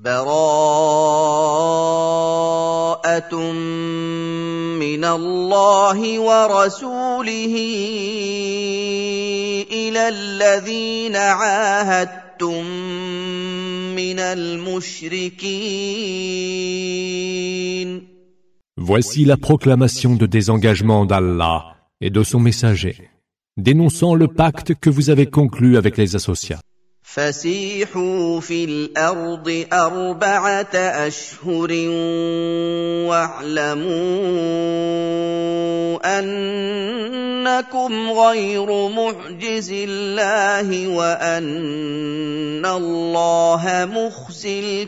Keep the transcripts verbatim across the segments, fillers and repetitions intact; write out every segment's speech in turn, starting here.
براءة من الله ورسوله إلى الذين عاهدتم من المشركين. Voici la proclamation de désengagement d'Allah et de son messager, dénonçant le pacte que vous avez conclu avec les associats. فسيحوا في الأرض أربعة أشهر واعلموا أنكم غير معجز الله وأن الله مخزي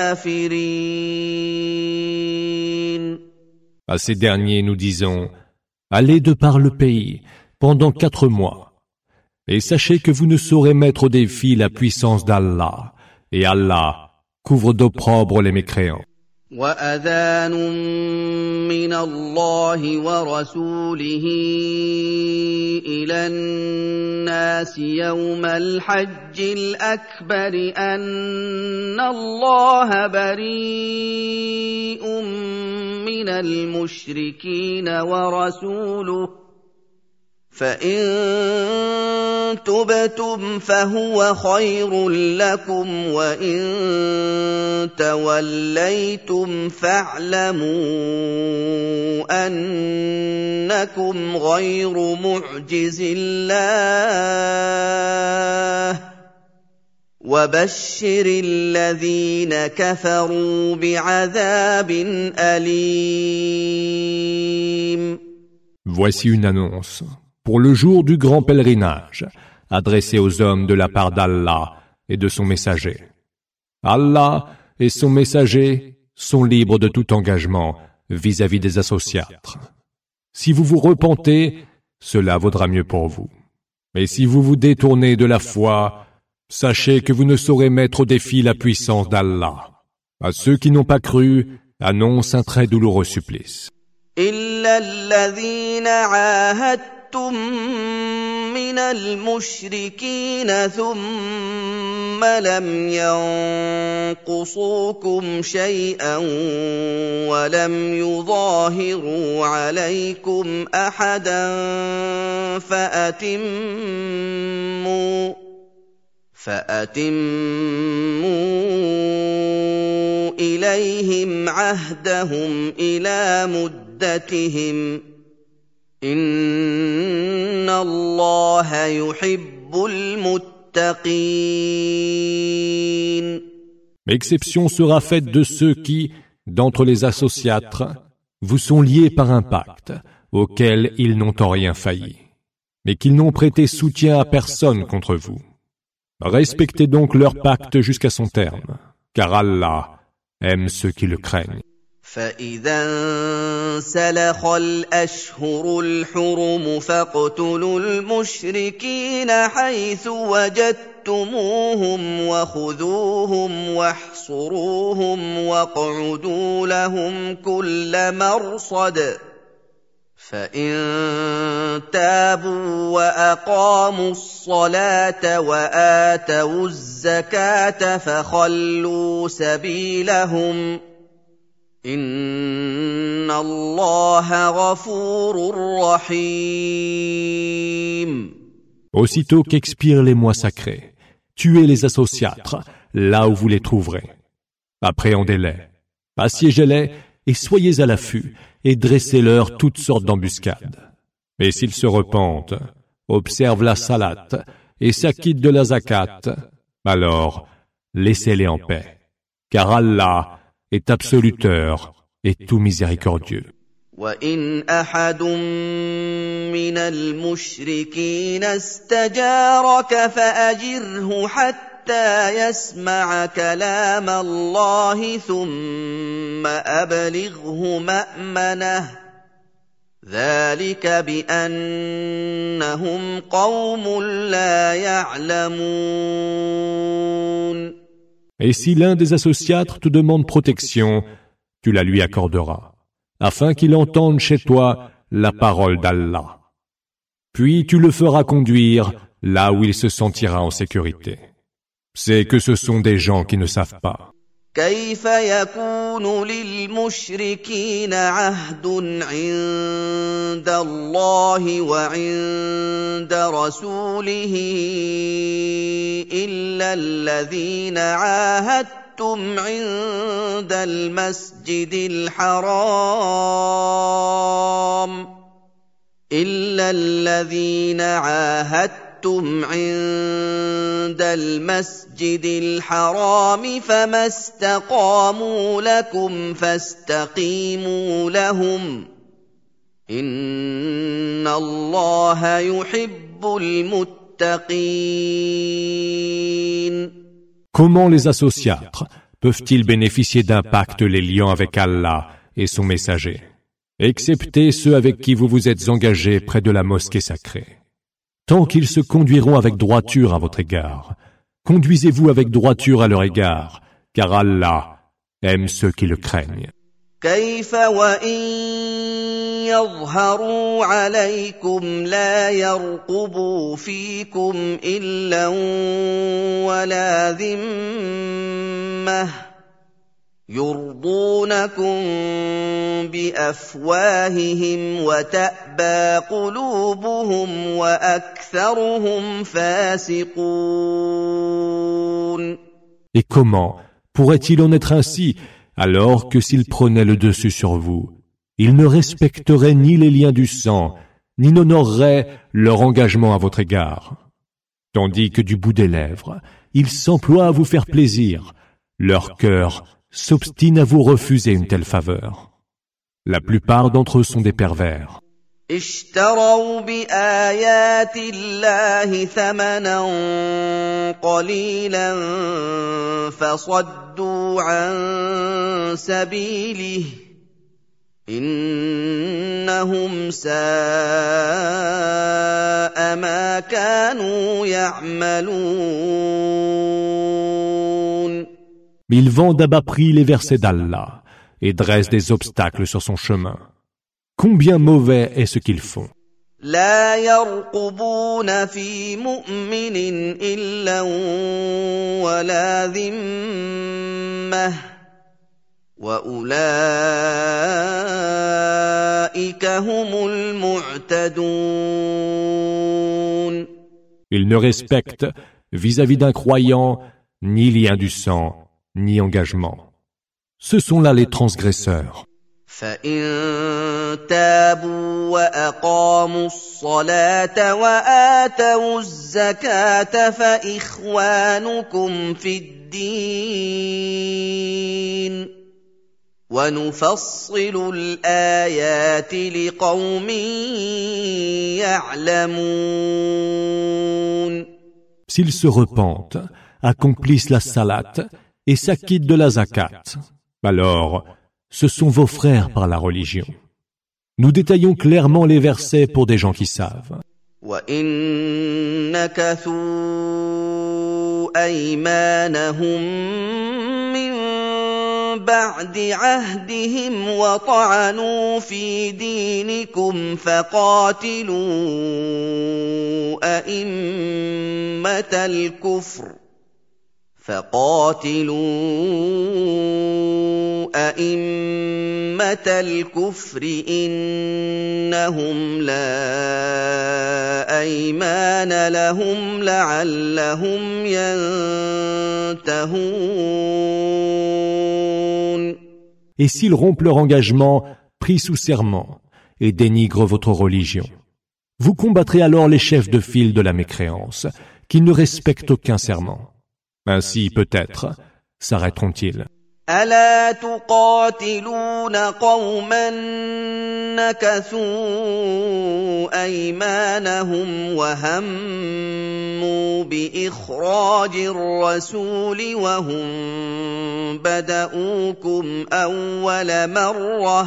الكافرين. À ces derniers, nous disons, allez de par le pays pendant quatre mois. Et sachez que vous ne saurez mettre au défi la puissance d'Allah, et Allah couvre d'opprobre les mécréants. وَأَذَانٌ مِّنَ اللَّهِ وَرَسُولِهِ إِلَى النَّاسِ يَوْمَ الْحَجِّ الْأَكْبَرِ أَنَّ اللَّهَ بَرِيءٌ مِّنَ الْمُشْرِكِينَ وَرَسُولُهُ فَإِن تُبْتُمْ فَهُوَ خَيْرٌ لَّكُمْ وَإِن تَوَلَّيْتُمْ فَاعْلَمُوا أَنَّكُمْ غَيْرُ مُعْجِزِي اللَّهِ وَبَشِّرِ الَّذِينَ كَفَرُوا بِعَذَابٍ أَلِيمٍ. Voici une annonce pour le jour du grand pèlerinage, adressé aux hommes de la part d'Allah et de son messager. Allah et son messager sont libres de tout engagement vis-à-vis des associatres. Si vous vous repentez, cela vaudra mieux pour vous. Mais si vous vous détournez de la foi, sachez que vous ne saurez mettre au défi la puissance d'Allah. À ceux qui n'ont pas cru, annonce un très douloureux supplice. إِلَّا الَّذِينَ عَاهَدتُّم مِّنَ الْمُشْرِكِينَ ثُمَّ لَمْ يَنقُصُوكُمْ شَيْئًا وَلَمْ يُظَاهِرُوا عَلَيْكُمْ أَحَدًا فَأَتِمُّوا فَأَتِمُّوا إِلَيْهِمْ عَهْدَهُمْ إِلَى مُدَّتِهِمْ إِنَّ اللَّهَ يُحِبُّ الْمُتَّقِينَ. Exception sera faite de ceux qui, d'entre les associatres, vous sont liés par un pacte, auquel ils n'ont en rien failli, mais qu'ils n'ont prêté soutien à personne contre vous. Respectez donc leur pacte jusqu'à son terme, car Allah aime ceux qui le craignent. فَإِذَا انسَلَخَ الْأَشْهُرُ الْحُرُمُ فَاقْتُلُوا الْمُشْرِكِينَ حَيْثُ وَجَدتُّمُوهُمْ وَخُذُوهُمْ وَاحْصُرُوهُمْ وَاقْعُدُوا لَهُمْ كُلَّ مَرْصَدٍ فَإِن تَابُوا وَأَقَامُوا الصَّلَاةَ وَآتَوُا الزَّكَاةَ فَخَلُّوا سَبِيلَهُمْ إِنَّ اللَّهَ غَفُورٌ رَّحِيمٌ. Aussitôt qu'expirent les mois sacrés, tuez les associatres là où vous les trouverez. Appréhendez-les, assiégez-les et soyez à l'affût et dressez-leur toutes sortes d'embuscades. Et s'ils se repentent, observent la salate et s'acquittent de la zakat, alors laissez-les en paix, car Allah est absoluteur et tout miséricordieux. وَإِنْ أَحَدٌ مِّنَ الْمُشْرِكِينَ اسْتَجَارَكَ فَأَجِرْهُ حَتَّى يَسْمَعَ كَلَامَ اللَّهِ ثُمَّ أَبْلِغْهُ مَأْمَنَهُ ذَلِكَ بِأَنَّهُمْ قَوْمٌ لَّا يَعْلَمُونَ. Et si l'un des associatres te demande protection, tu la lui accorderas, afin qu'il entende chez toi la parole d'Allah. Puis tu le feras conduire là où il se sentira en sécurité. C'est que ce sont des gens qui ne savent pas. كيف يكون للمشركين عهد عند الله وعند رسوله إلا الذين عاهدتم عند المسجد الحرام إلا الذين عاهدتم عند المسجد الحرام فما استقاموا لكم فاستقيموا لهم إن الله يحب المتقين. Comment les associatres peuvent-ils bénéficier d'un pacte les liant avec Allah et son messager, excepté ceux avec qui vous vous êtes engagés près de la mosquée sacrée? Tant qu'ils se conduiront avec droiture à votre égard, conduisez-vous avec droiture à leur égard, car Allah aime ceux qui le craignent. كيف وإن يظهروا عليكم لا يرقبوا فيكم إلا ولا ذمة يرضونكم بأفواههم وتأبى قلوبهم وأكثرهم فاسقون. Et comment pourrait-il en être ainsi alors que s'ils prenaient le dessus sur vous, ils ne respecteraient ni les liens du sang, ni n'honoreraient leur engagement à votre égard. Tandis que du bout des lèvres, ils s'emploient à vous faire plaisir, leur cœur s'obstine à vous refuser une telle faveur. La plupart d'entre eux sont des pervers. اشتروا بآيات الله ثمنا قليلا فصدوا عن سبيله إنهم ساء ما كانوا يعملون. Ils vendent à bas prix les versets d'Allah et dressent des obstacles sur son chemin. Combien mauvais est ce qu'ils font. لا يرقبون في مؤمن إلا ولا ذمة وأولئك هم المعتدون. Ils ne respectent vis-à-vis d'un croyant ni lien du sang ni engagement. Ce sont là les transgresseurs. فإن تابوا وأقاموا الصلاة وآتوا الزكاة فإخوانكم في الدين ونفصل الآيات لقوم يعلمون. S'ils se repentent, accomplissent la salat et s'acquittent de la zakat, alors ce sont vos frères par la religion. Nous détaillons clairement les versets pour des gens qui savent. وَإِن نَكَثُوا أَيْمَانَهُم مِّن بَعْدِ عَهْدِهِمْ وَطَعَنُوا فِي دِينِكُمْ فَقَاتِلُوا أَئِمَّةَ الْكُفْرِ فقاتلوا أئمة الكفر إنهم لا أيمان لهم لعلهم ينتهون. Et s'ils rompent leur engagement pris sous serment et dénigrent votre religion, vous combattrez alors les chefs de file de la mécréance qui ne respectent aucun serment. Ainsi, peut-être, s'arrêteront-ils. ألا تقاتلون قوما نكثوا أيمانهم وهموا بإخراج الرسول وهم بدؤوكم أول مرة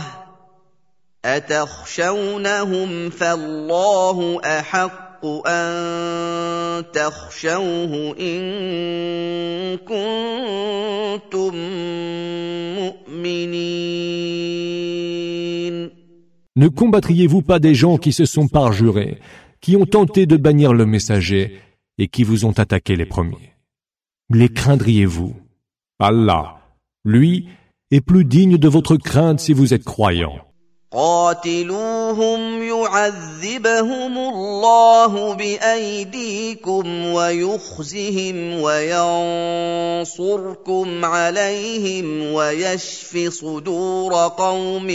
أتخشونهم فالله أحق أن تخشوه إن كنتم مؤمنين. Ne combattriez-vous pas des gens qui se sont parjurés, qui ont tenté de bannir le messager et qui vous ont attaqué les premiers? Les craindriez-vous? Allah Lui est plus digne de votre crainte si vous êtes croyants. قاتلوهم يعذبهم الله بأيديكم ويخزهم وينصركم عليهم ويشف صدور قوم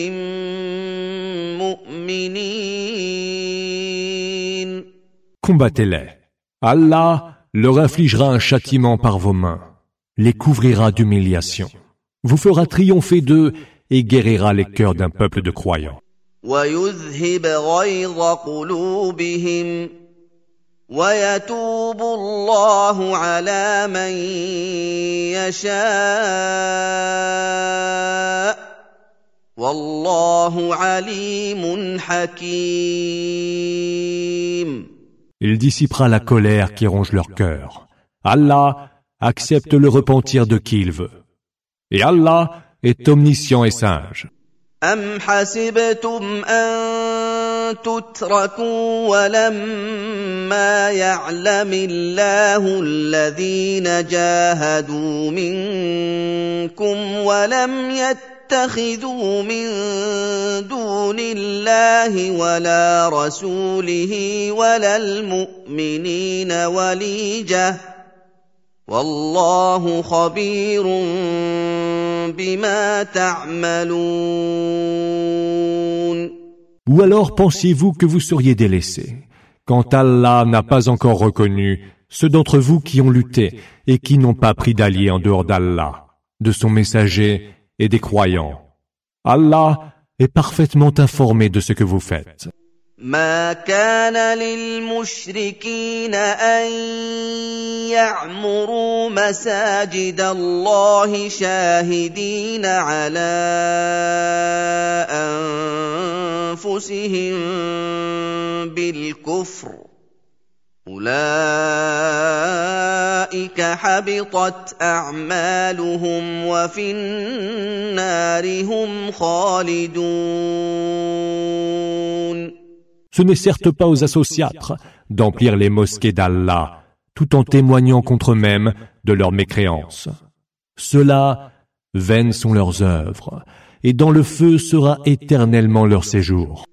مؤمنين. Combattez-les. Allah leur infligera un châtiment par vos mains, les couvrira d'humiliation, vous fera triompher d'eux et guérira les cœurs d'un peuple de croyants. وَيُذْهِبْ غَيْظَ قُلُوبِهِمْ وَيَتُوبُ اللَّهُ عَلَى مَن يَشَاءُ وَاللَّهُ عَلِيمٌ حَكِيمٌ. Il dissipera la colère qui ronge leur cœur. Allah accepte le repentir de qui il veut. Et Allah est omniscient et sage. أَمْ حَسِبْتُمْ أَن تُتْرَكُوا وَلَمَّا يَعْلَمِ اللَّهُ الَّذِينَ جَاهَدُوا مِنكُمْ وَلَمْ يَتَّخِذُوا مِن دُونِ اللَّهِ وَلَا رَسُولِهِ وَلَا الْمُؤْمِنِينَ وَلِيجَةً وَاللَّهُ خَبِيرٌ بِمَا تَعْمَلُونَ. Ou alors pensiez-vous que vous seriez délaissés, quand Allah n'a pas encore reconnu ceux d'entre vous qui ont lutté et qui n'ont pas pris d'alliés en dehors d'Allah, de son messager et des croyants. Allah est parfaitement informé de ce que vous faites. ما كان للمشركين أن يعمروا مساجد الله شاهدين على أنفسهم بالكفر أولئك حبطت أعمالهم وفي النار هم خالدون. Ce n'est certes pas aux associatres d'emplir les mosquées d'Allah, tout en témoignant contre eux-mêmes de leur mécréance. Ceux-là, vaines sont leurs œuvres, et dans le feu sera éternellement leur séjour.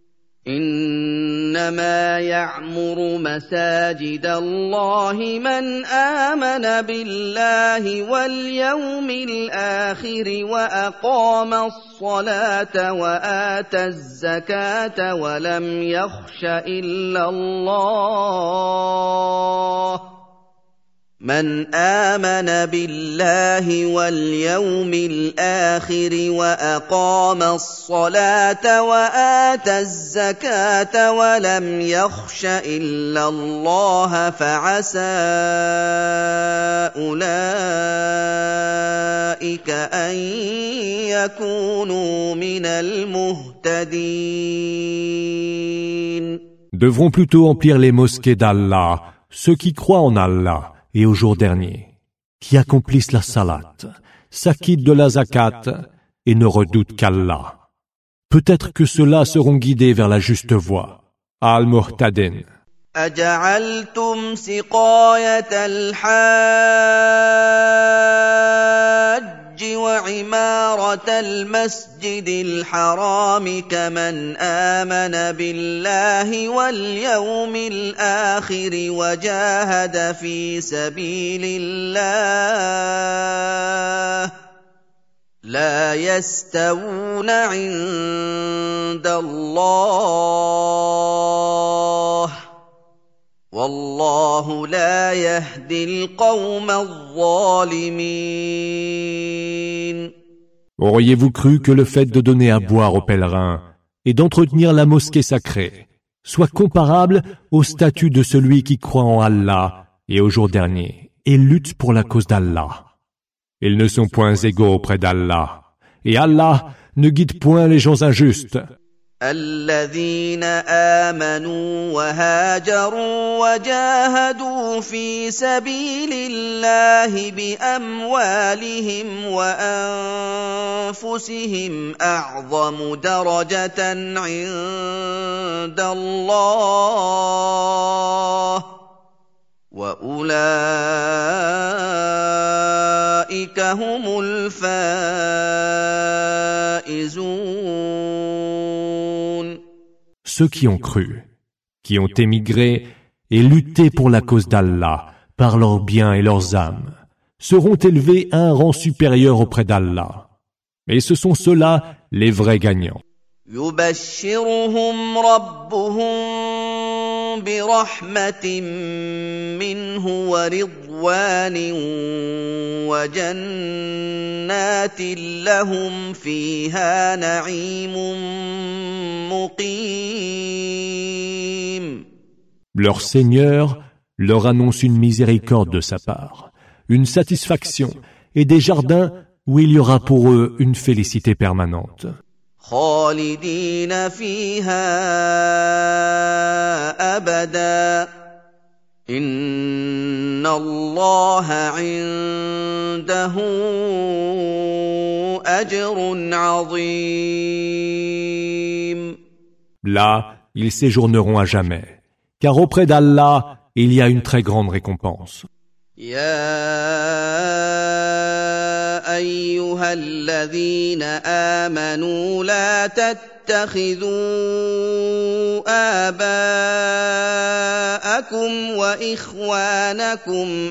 إنما يعمر مساجد الله من آمن بالله واليوم الآخر وأقام الصلاة وآتى الزكاة ولم يخش إلا الله من آمن بالله واليوم الآخر وأقام الصلاة وآتى الزكاة ولم يخش إلا الله فعسى أولئك أن يكونوا من المهتدين. Devront plutôt emplir les mosquées d'Allah ceux qui croient en Allah et au jour dernier, qui accomplissent la salat, s'acquittent de la zakat et ne redoutent qu'Allah. Peut-être que ceux-là seront guidés vers la juste voie. Al-Muhtadin. أجعلتم سقاية الحاج وعمارة المسجد الحرام كمن آمن بالله واليوم الآخر وجاهد في سبيل الله لا يستوون عند الله والله لا يهدي القوم الظالمين. Auriez-vous cru que le fait de donner à boire aux pèlerins et d'entretenir la mosquée sacrée soit comparable au statut de celui qui croit en Allah et au jour dernier et lutte pour la cause d'Allah? Ils ne sont point égaux auprès d'Allah, et Allah ne guide point les gens injustes. الذين آمنوا وهاجروا وجاهدوا في سبيل الله بأموالهم وأنفسهم أعظم درجة عند الله وأولئك هم الفائزون. Ceux qui ont cru, qui ont émigré et lutté pour la cause d'Allah par leurs biens et leurs âmes, seront élevés à un rang supérieur auprès d'Allah. Et ce sont ceux-là les vrais gagnants. يبشرهم ربهم برحمة منه ورضوان وجنات لهم فيها نعيم مقيم. Leur Seigneur leur annonce une miséricorde de sa part, une satisfaction et des jardins où il y aura pour eux une félicité permanente. خالدين فيها أبدا إن الله عنده أجر عظيم. Là, ils séjourneront à jamais, car auprès d'Allah, il y a une très grande récompense. يا أيها الذين آمنوا لا تتخذوا آباءكم وإخوانكم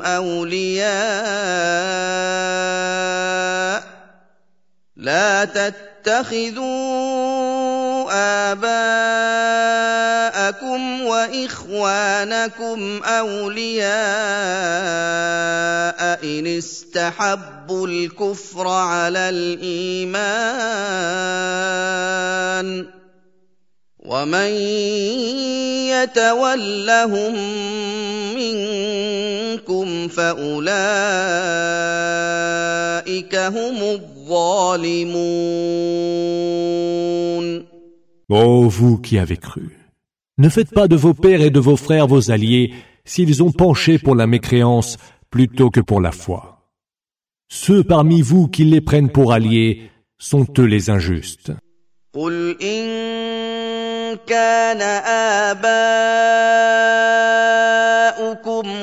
أولياء لا تتخذوا آباءكم وإخوانكم أولياء إن استحبوا الكفر على الإيمان ومن يتولهم منكم فأولئك هم الظالمون. Ô vous qui avez cru, ne faites pas de vos pères et de vos frères vos alliés s'ils ont penché pour la mécréance plutôt que pour la foi. Ceux parmi vous qui les prennent pour alliés sont eux les injustes. قل إن كان آباؤكم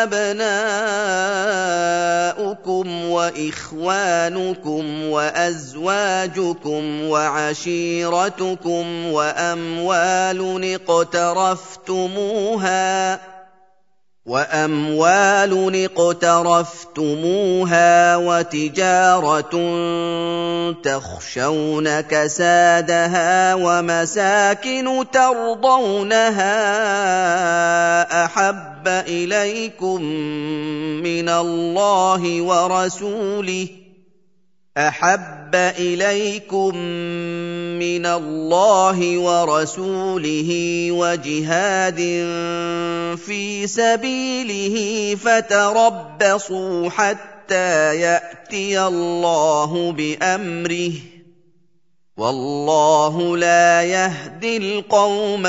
وأبناؤكم وإخوانكم وأزواجكم وعشيرتكم وأموال اقترفتموها وأموال اقترفتموها وتجارة تخشون كسادها ومساكن ترضونها أحب إليكم من الله ورسوله أحب إليكم من الله ورسوله وجهاد في سبيله فتربصوا حتى يأتي الله بأمره والله لا يهدي القوم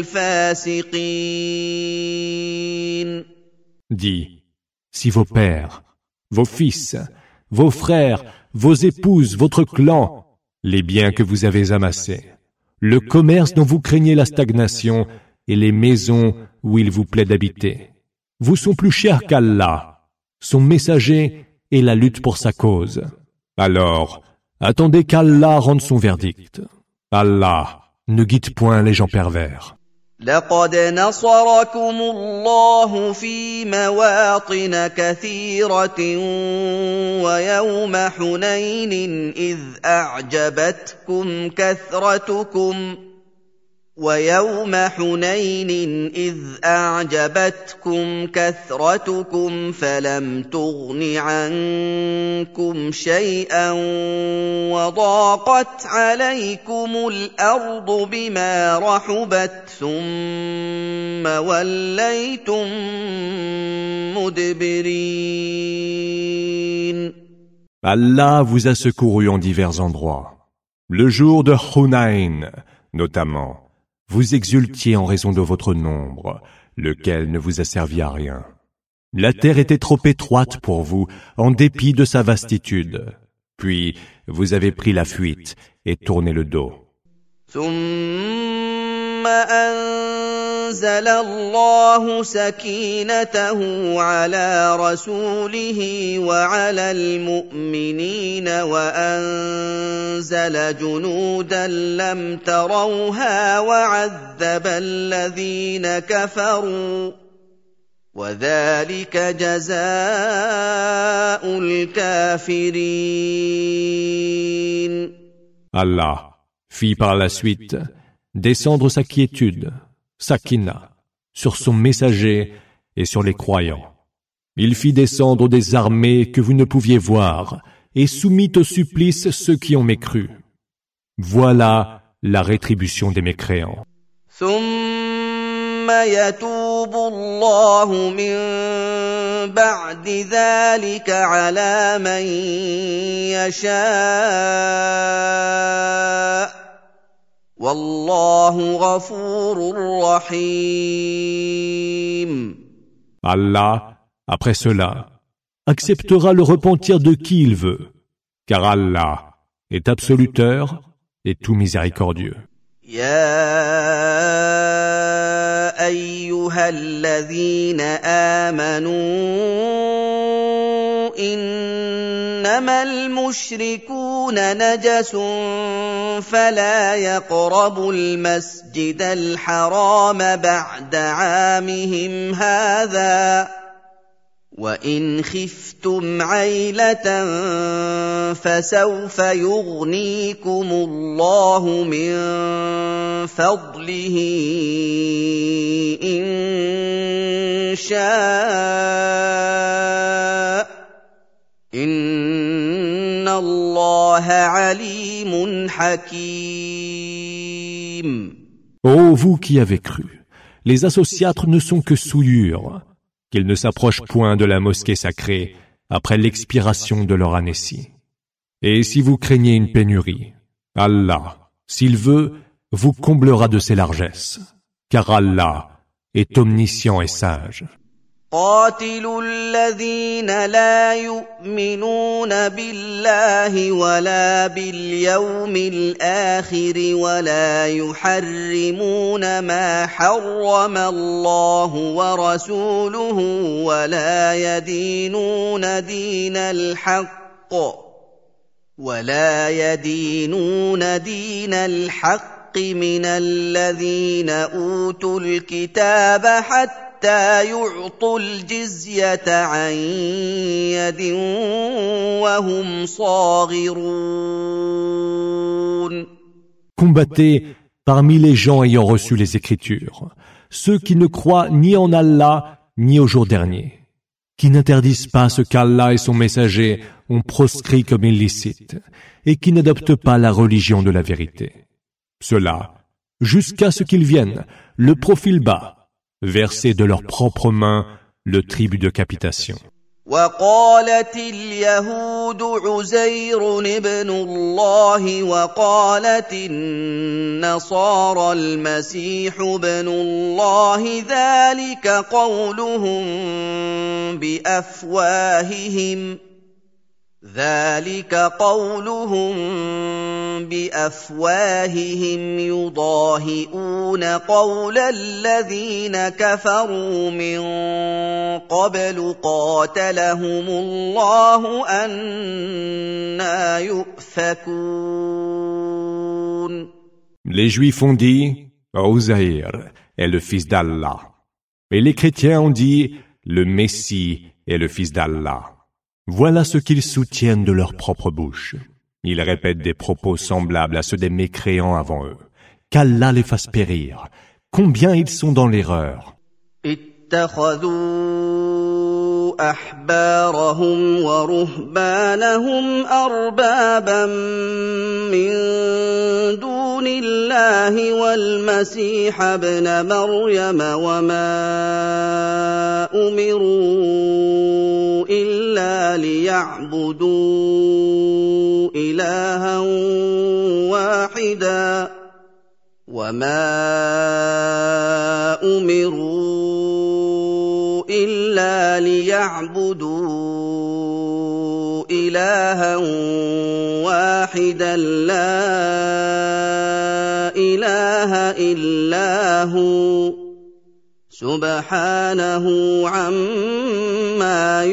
الفاسقين. Dis, si vos pères, vos fils, vos frères, vos épouses, votre clan, les biens que vous avez amassés, le commerce dont vous craignez la stagnation et les maisons où il vous plaît d'habiter, vous sont plus chers qu'Allah, son messager et la lutte pour sa cause. Alors, attendez qu'Allah rende son verdict. Allah ne guide point les gens pervers. لقد نصركم الله في مواطن كثيرة ويوم حنين إذ أعجبتكم كثرتكم ويوم حنين إذ أعجبتكم كثرتكم فلم تغن عنكم شيئا وضاقت عليكم الأرض بما رحبت ثم وليتم مدبرين. Allah vous a secouru en divers endroits. Le jour de Hunayn, notamment, vous exultiez en raison de votre nombre, lequel ne vous a servi à rien. La terre était trop étroite pour vous, en dépit de sa vastitude. Puis, vous avez pris la fuite et tourné le dos. ثم أنزل الله سكينته على رسوله وعلى المؤمنين وأنزل جنودا لم تروها وعذب الذين كفروا وذلك جزاء الكافرين. Allah fit par la suite descendre sa quiétude, Sakina, sur son messager et sur les croyants. Il fit descendre des armées que vous ne pouviez voir et soumit au supplice ceux qui ont mécru. Voilà la rétribution des mécréants. ثم يتوب الله من بعد ذلك على من يشاء والله غفور رحيم. Allah, après cela, acceptera le repentir de qui il veut, car Allah est absoluteur et tout miséricordieux. يا أيها الذين آمنوا إنما المشركون نجس فلا يقربوا المسجد الحرام بعد عامهم هذا وإن خفتم عيلة فسوف يغنيكم الله من فضله إن شاء إن الله عليم حكيم. Ô vous qui avez cru, les associatres ne sont que souillures, qu'ils ne s'approchent point de la mosquée sacrée après l'expiration de leur année-ci. Et si vous craignez une pénurie, Allah, s'il veut, vous comblera de ses largesses, car Allah est omniscient et sage. قاتلوا الذين لا يؤمنون بالله ولا باليوم الآخر ولا يحرمون ما حرم الله ورسوله ولا يدينون دين الحق ولا يدينون دين الحق من الذين أوتوا الكتاب حتى حتى يعطوا الجزية عن يد وهم صاغرون. Combattez parmi les gens ayant reçu les Écritures, ceux qui ne croient ni en Allah ni au jour dernier, qui n'interdisent pas ce qu'Allah et son messager ont proscrit comme illicite, et qui n'adoptent pas la religion de la vérité. Cela, jusqu'à ce qu'ils viennent, le profil bas, verser de leurs propres mains le tribut de capitation. وقالت اليهود عزير ابن الله وقالت النصارى المسيح ابن الله ذلك قولهم بأفواههم ذلك قولهم بأفواههم يضاهئون قول الذين كفروا من قبل قاتلهم الله أنى يؤفكون. Les Juifs ont dit Uzaïr est le fils d'Allah, et les chrétiens ont dit le Messie est le fils d'Allah. Voilà ce qu'ils soutiennent de leur propre bouche. Ils répètent des propos semblables à ceux des mécréants avant eux. Qu'Allah les fasse périr. Combien ils sont dans l'erreur. اتخذوا أحبارهم ورهبانهم أربابا من دون الله والمسيح ابن مريم وما أمروا إلا ليعبدوا إلها واحدا وما أمروا إلا ليعبدوا إلها واحدا لا إله إلا هو سبحانه عما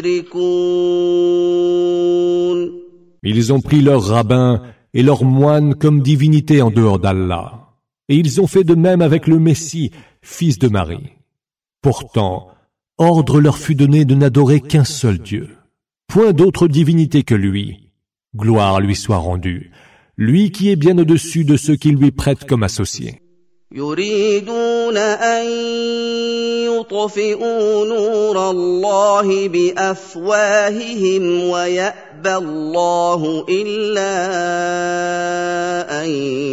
يشركون. Ils ont pris leurs rabbins et leurs moines comme divinités en dehors d'Allah. Et ils ont fait de même avec le Messie, fils de Marie. Pourtant, ordre leur fut donné de n'adorer qu'un seul Dieu. Point d'autre divinité que lui. Gloire lui soit rendue. Lui qui est bien au-dessus de ceux qui lui prêtent comme associés. يريدون أن يطفئوا نور الله بأفواههم ويأبى الله إلا أن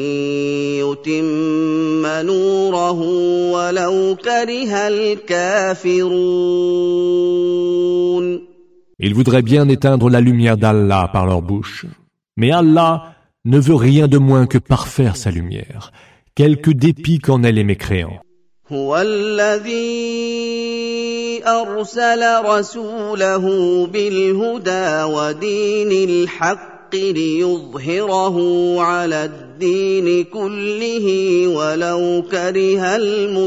يتم نوره ولو كره الكافرون. Ils voudraient bien éteindre la lumière d'Allah par leur bouche. Mais Allah ne veut rien de moins que parfaire sa lumière. Quelque dépit qu'en aient les mécréants. هو الذي أرسل رسوله بالهدى ودين الحق ليظهره على الدين كله ولو كره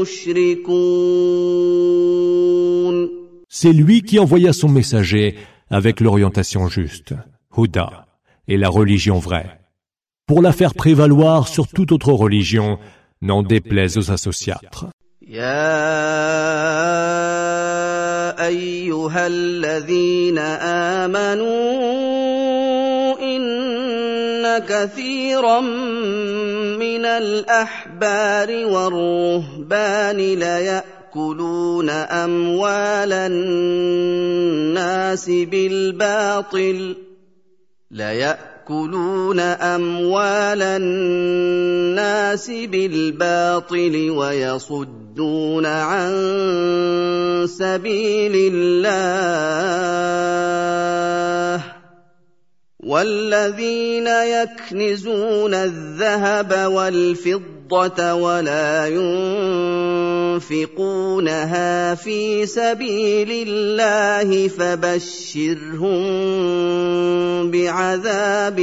المشركون. C'est lui qui envoya son messager avec l'orientation juste, Huda, et la religion vraie, pour la faire prévaloir sur toute autre religion, n'en déplaise aux associatres. يا أيها الذين آمنوا إن كثيرا من الأحبار والرهبان ليأكلون أموال الناس بالباطل ليأكلون أموال الناس بالباطل ويصدون عن سبيل الله والذين يكنزون الذهب والفضة ولا ينفقونها في سبيل الله فبشرهم بعذاب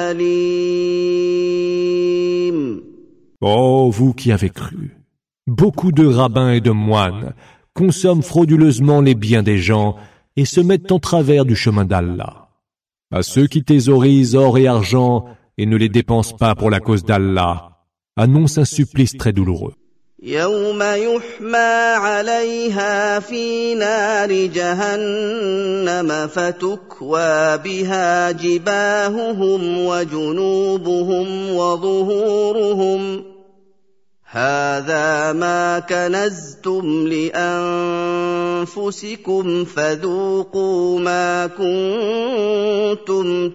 أليم. Ô vous qui avez cru, beaucoup de rabbins et de moines consomment frauduleusement les biens des gens et se mettent en travers du chemin d'Allah. À ceux qui thésaurisent or et argent et ne les dépensent pas pour la cause d'Allah, annonce un supplice très douloureux. يوم يحمى عليها في نار جهنم فتكوى بها جباههم وجنوبهم وظهورهم هذا ما كنزتم لأنفسكم فذوقوا ما كنتم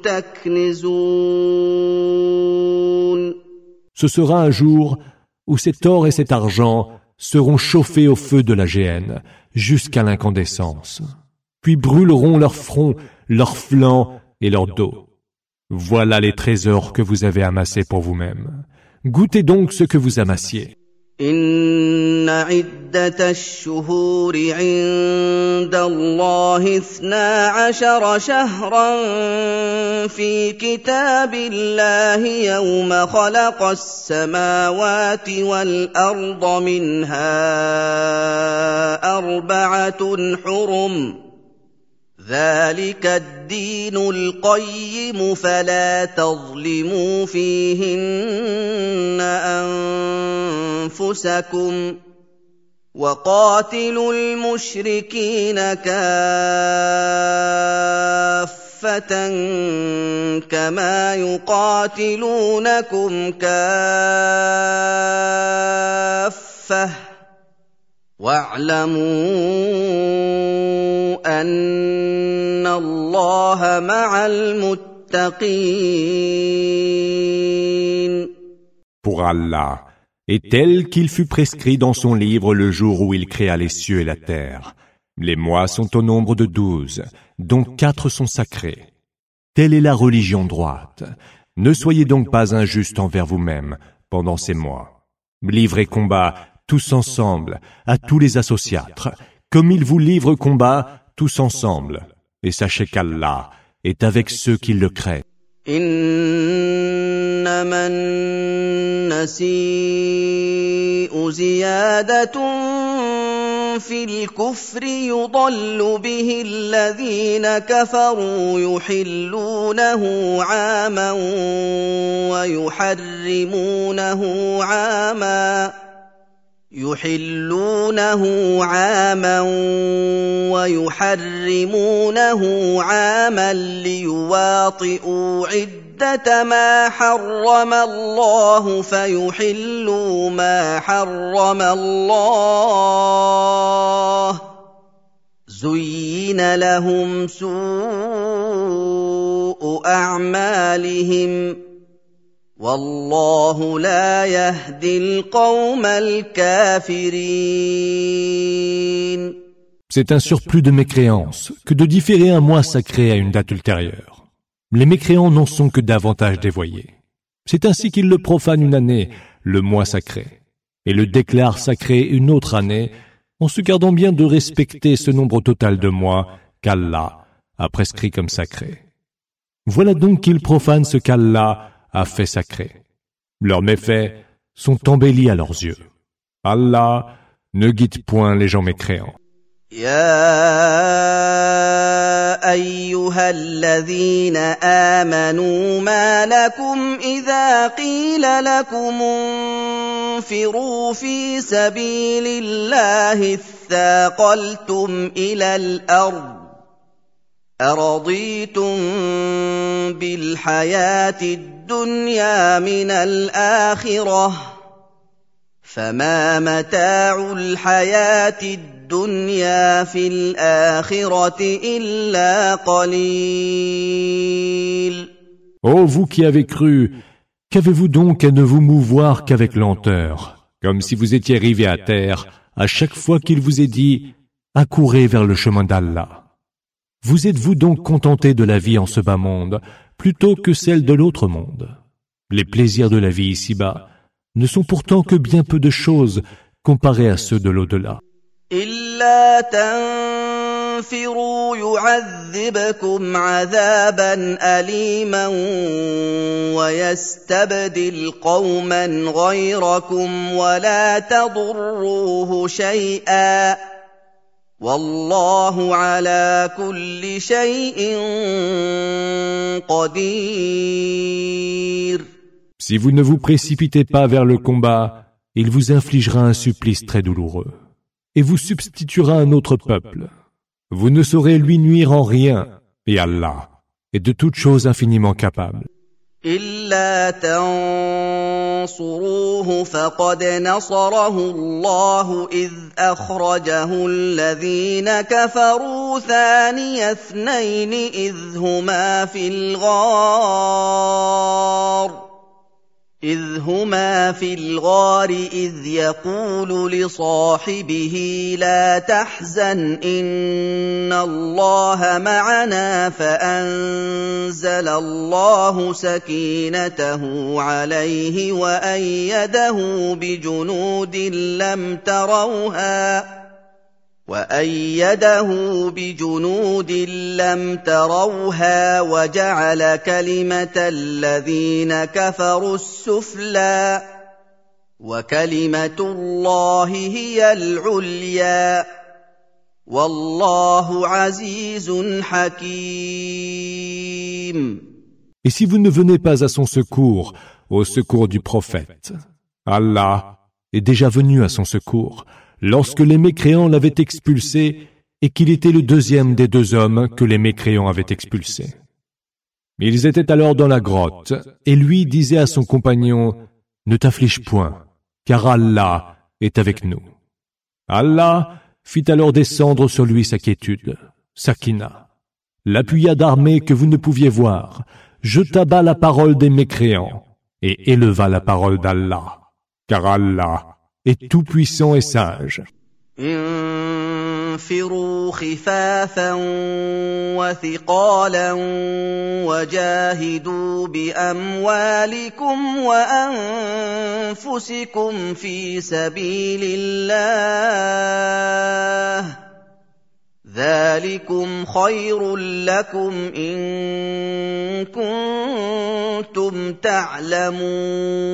تكنزون. Ce sera un jour où cet or et cet argent seront chauffés au feu de la géhenne jusqu'à l'incandescence, puis brûleront leur front, leurs flancs et leur dos. Voilà les trésors que vous avez amassés pour vous-même. Goûtez donc ce que vous amassiez. إن عدة الشهور عند الله اثنا عشر شهرا في كتاب الله يوم خلق السماوات والأرض منها أربعة حرم ذلك الدين القيم فلا تظلموا فيهن أنفسكم وقاتلوا المشركين كافة كما يقاتلونكم كافة واعلموا أن الله مع المتقين. Pour Allah est tel qu'il fut prescrit dans son livre le jour où il créa les cieux et la terre. Les mois sont au nombre de douze, dont quatre sont sacrés. Telle est la religion droite. Ne soyez donc pas injustes envers vous-même pendant ces mois. Livrez combat tous ensemble à tous les associatres, comme ils vous livrent combat tous ensemble. Et sachez qu'Allah est avec ceux qui le craignent. إنما النسيء زيادة في الكفر يضل به الذين كفروا يحلونه عاما ويحرمونه عاما يحلونه عاما ويحرمونه عاما ليواطئوا عدة ما حرم الله فيحلوا ما حرم الله زين لهم سوء أعمالهم والله لا يهدي القوم الكافرين. C'est un surplus de mécréance que de différer un mois sacré à une date ultérieure. Les mécréants n'en sont que davantage dévoyés. C'est ainsi qu'ils le profanent une année, le mois sacré, et le déclarent sacré une autre année, en se gardant bien de respecter ce nombre total de mois qu'Allah a prescrit comme sacré. Voilà donc qu'ils profanent ce qu'Allah a fait sacré. Leurs méfaits sont embellis à leurs yeux. Allah ne guide point les gens mécréants. يا أيها الذين آمنوا ما لكم إذا قيل لكم انفروا في سبيل الله اثاقلتم إلى الأرض أرضيتم بالحياة الدنيا من الآخرة فما متاع الحياة الدنيا في الآخرة إلا قليل. Ô vous qui avez cru, qu'avez-vous donc à ne vous mouvoir qu'avec lenteur, comme si vous étiez arrivés à terre à chaque fois qu'il vous est dit « accourez vers le chemin d'Allah ». Vous êtes-vous donc contenté de la vie en ce bas monde plutôt que celle de l'autre monde? Les plaisirs de la vie ici-bas ne sont pourtant que bien peu de choses comparés à ceux de l'au-delà. إلا تنفروا يعذبكم عذابا أليما ويستبدل قوما غيركم ولا تضروه شيئا والله على كل شيء قدير. Si vous ne vous précipitez pas vers le combat, il vous infligera un supplice très douloureux et vous substituera un autre peuple. Vous ne saurez lui nuire en rien, et Allah est de toutes choses infiniment capable. إلا تنصروه فقد نصره الله إذ أخرجه الذين كفروا ثاني اثنين إذ هما في الغار إذ هما في الغار إذ يقول لصاحبه لا تحزن إن الله معنا فأنزل الله سكينته عليه وأيده بجنود لم تروها وأيده بجنود لم تروها وجعل كلمة الذين كفروا السفلى وكلمة الله هي العليا والله عزيز حكيم. Et si vous ne venez pas à son secours, au secours du prophète, Allah est déjà venu à son secours lorsque les mécréants l'avaient expulsé et qu'il était le deuxième des deux hommes que les mécréants avaient expulsés. Ils étaient alors dans la grotte, et lui disait à son compagnon, « Ne t'afflige point, car Allah est avec nous. » Allah fit alors descendre sur lui sa quiétude, Sakina, l'appuya d'armée que vous ne pouviez voir, jeta bas la parole des mécréants, et éleva la parole d'Allah, car Allah est tout-puissant et sage. انفروا خفافا وثقالا وجاهدوا بأموالكم وأنفسكم في سبيل الله ذلكم خير لكم إن كنتم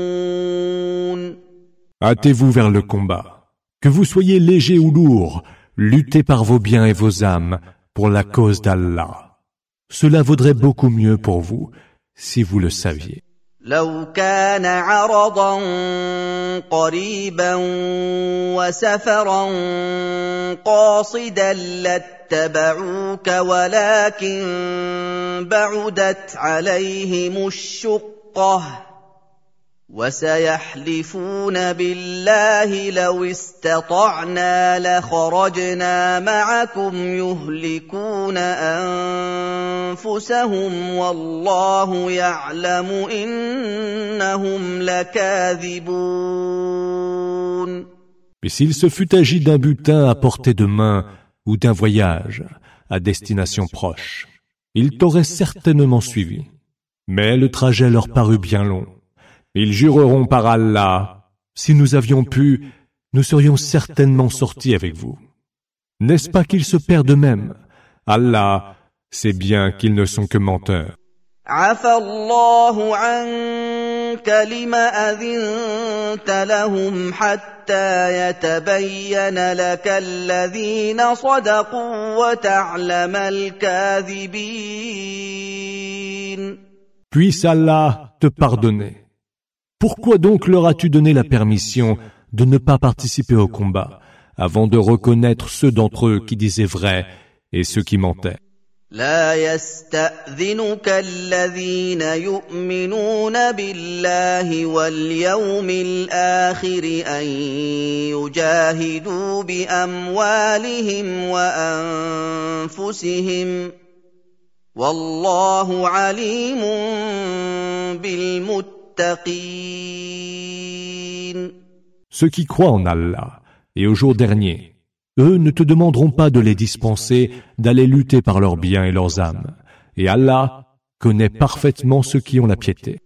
تعلمون. Hâtez-vous vers le combat. Que vous soyez léger ou lourd, luttez par vos biens et vos âmes pour la cause d'Allah. Cela vaudrait beaucoup mieux pour vous si vous le saviez. لو كان عرضا قريبا وسفرا قاصدا لاتبعوك ولكن بعدت عليهم الشقة وسيحلفون بالله لو استطعنا لخرجنا معكم يهلكون أنفسهم والله يعلم إنهم لكاذبون. Mais s'il se fût agi d'un butin à portée de main ou d'un voyage à destination proche, ils t'auraient certainement suivi. Mais le trajet leur parut bien long. Ils jureront par Allah, si nous avions pu, nous serions certainement sortis avec vous. N'est-ce pas qu'ils se perdent eux-mêmes? Allah sait bien qu'ils ne sont que menteurs. عفى الله عنك لما أذنت لهم حتى يتبين لك الذين صدقوا وتعلم الكاذبين. Puisse Allah te pardonner. Pourquoi donc leur as-tu donné la permission de ne pas participer au combat, avant de reconnaître ceux d'entre eux qui disaient vrai et ceux qui mentaient? لا يستأذنك الذين يؤمنون بالله واليوم الآخر أن يجاهدوا بأموالهم وأنفسهم والله عليم بالمتقين. Ceux qui croient en Allah et au jour dernier, eux ne te demanderont pas de les dispenser d'aller lutter par leurs biens et leurs âmes. Et Allah connaît parfaitement ceux qui ont la piété.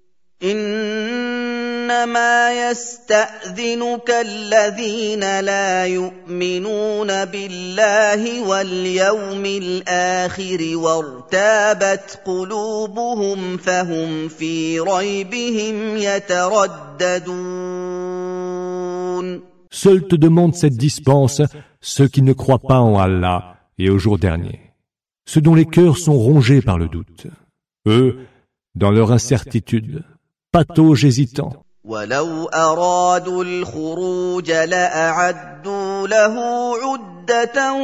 إنما يستأذنك الذين لا يؤمنون بالله واليوم الآخر وارتابت قلوبهم فهم في ريبهم يترددون. Seuls te demandent cette dispense ceux qui ne croient pas en Allah et au jour dernier, ceux dont les cœurs sont rongés par le doute. Eux, dans leur incertitude, patauges hésitants. ولو أرادوا الخروج لأعدوا له عدة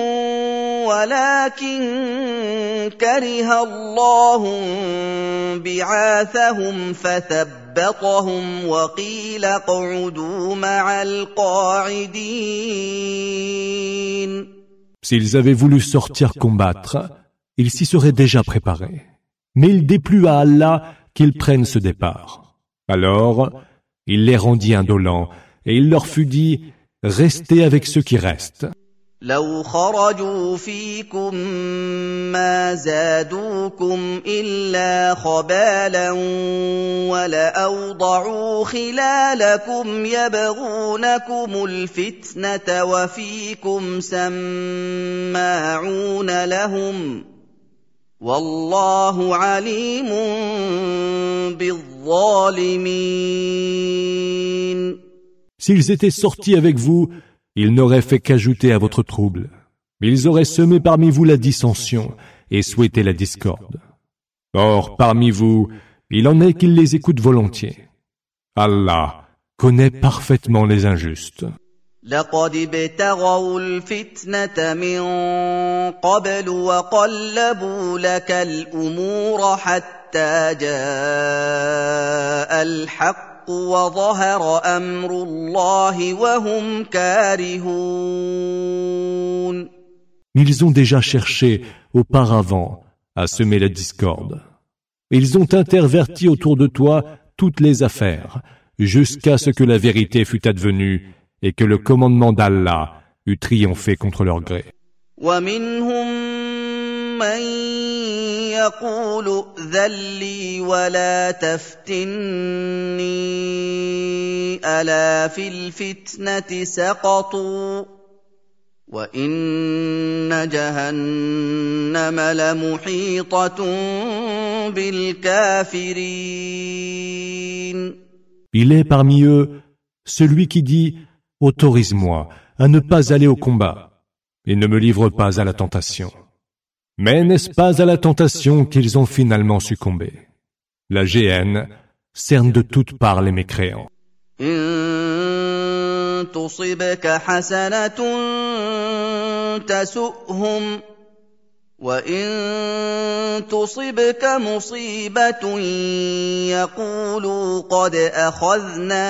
ولكن كره الله بعاثهم فثبطهم وقيل اقعدوا مع القاعدين. S'ils avaient voulu sortir combattre, ils s'y seraient déjà préparés. Mais il déplut à Allah qu'ils prennent ce départ. Alors, il les rendit indolents, et il leur fut dit, restez avec ceux qui restent. لو خرجوا فيكم ما زادوكم إلا خبالا ولأوضعوا خلالكم يبغونكم الفتنة وفيكم سماعون لهم والله عليم بالظالمين. S'ils étaient sortis avec vous, ils n'auraient fait qu'ajouter à votre trouble. Ils auraient semé parmi vous la dissension et souhaité la discorde. Or, parmi vous, il en est qui les écoutent volontiers. Allah connaît parfaitement les injustes. لقد ابتغوا الفتنة من قبل وقلبوا لك الأمور حتى جاء الحق وظهر أمر الله وهم كارهون. Ils ont déjà cherché auparavant à semer la discorde. Ils ont interverti autour de toi toutes les affaires, jusqu'à ce que la vérité fût advenue et que le commandement d'Allah eût triomphé contre leur gré. ومنهم من يقول ائذن لي ولا تفتني ألا في الفتنة سقطوا وإن جهنم لمحيطة بالكافرين. Il est parmi eux celui qui dit « Autorise-moi à ne pas aller au combat. et ne me livre pas à la tentation. Mais n'est-ce pas à la tentation qu'ils ont finalement succombé? La géhenne cerne de toutes parts les mécréants. إن تصبك حسنة تسؤهم وإن تصبك مصيبة يقولوا قد أخذنا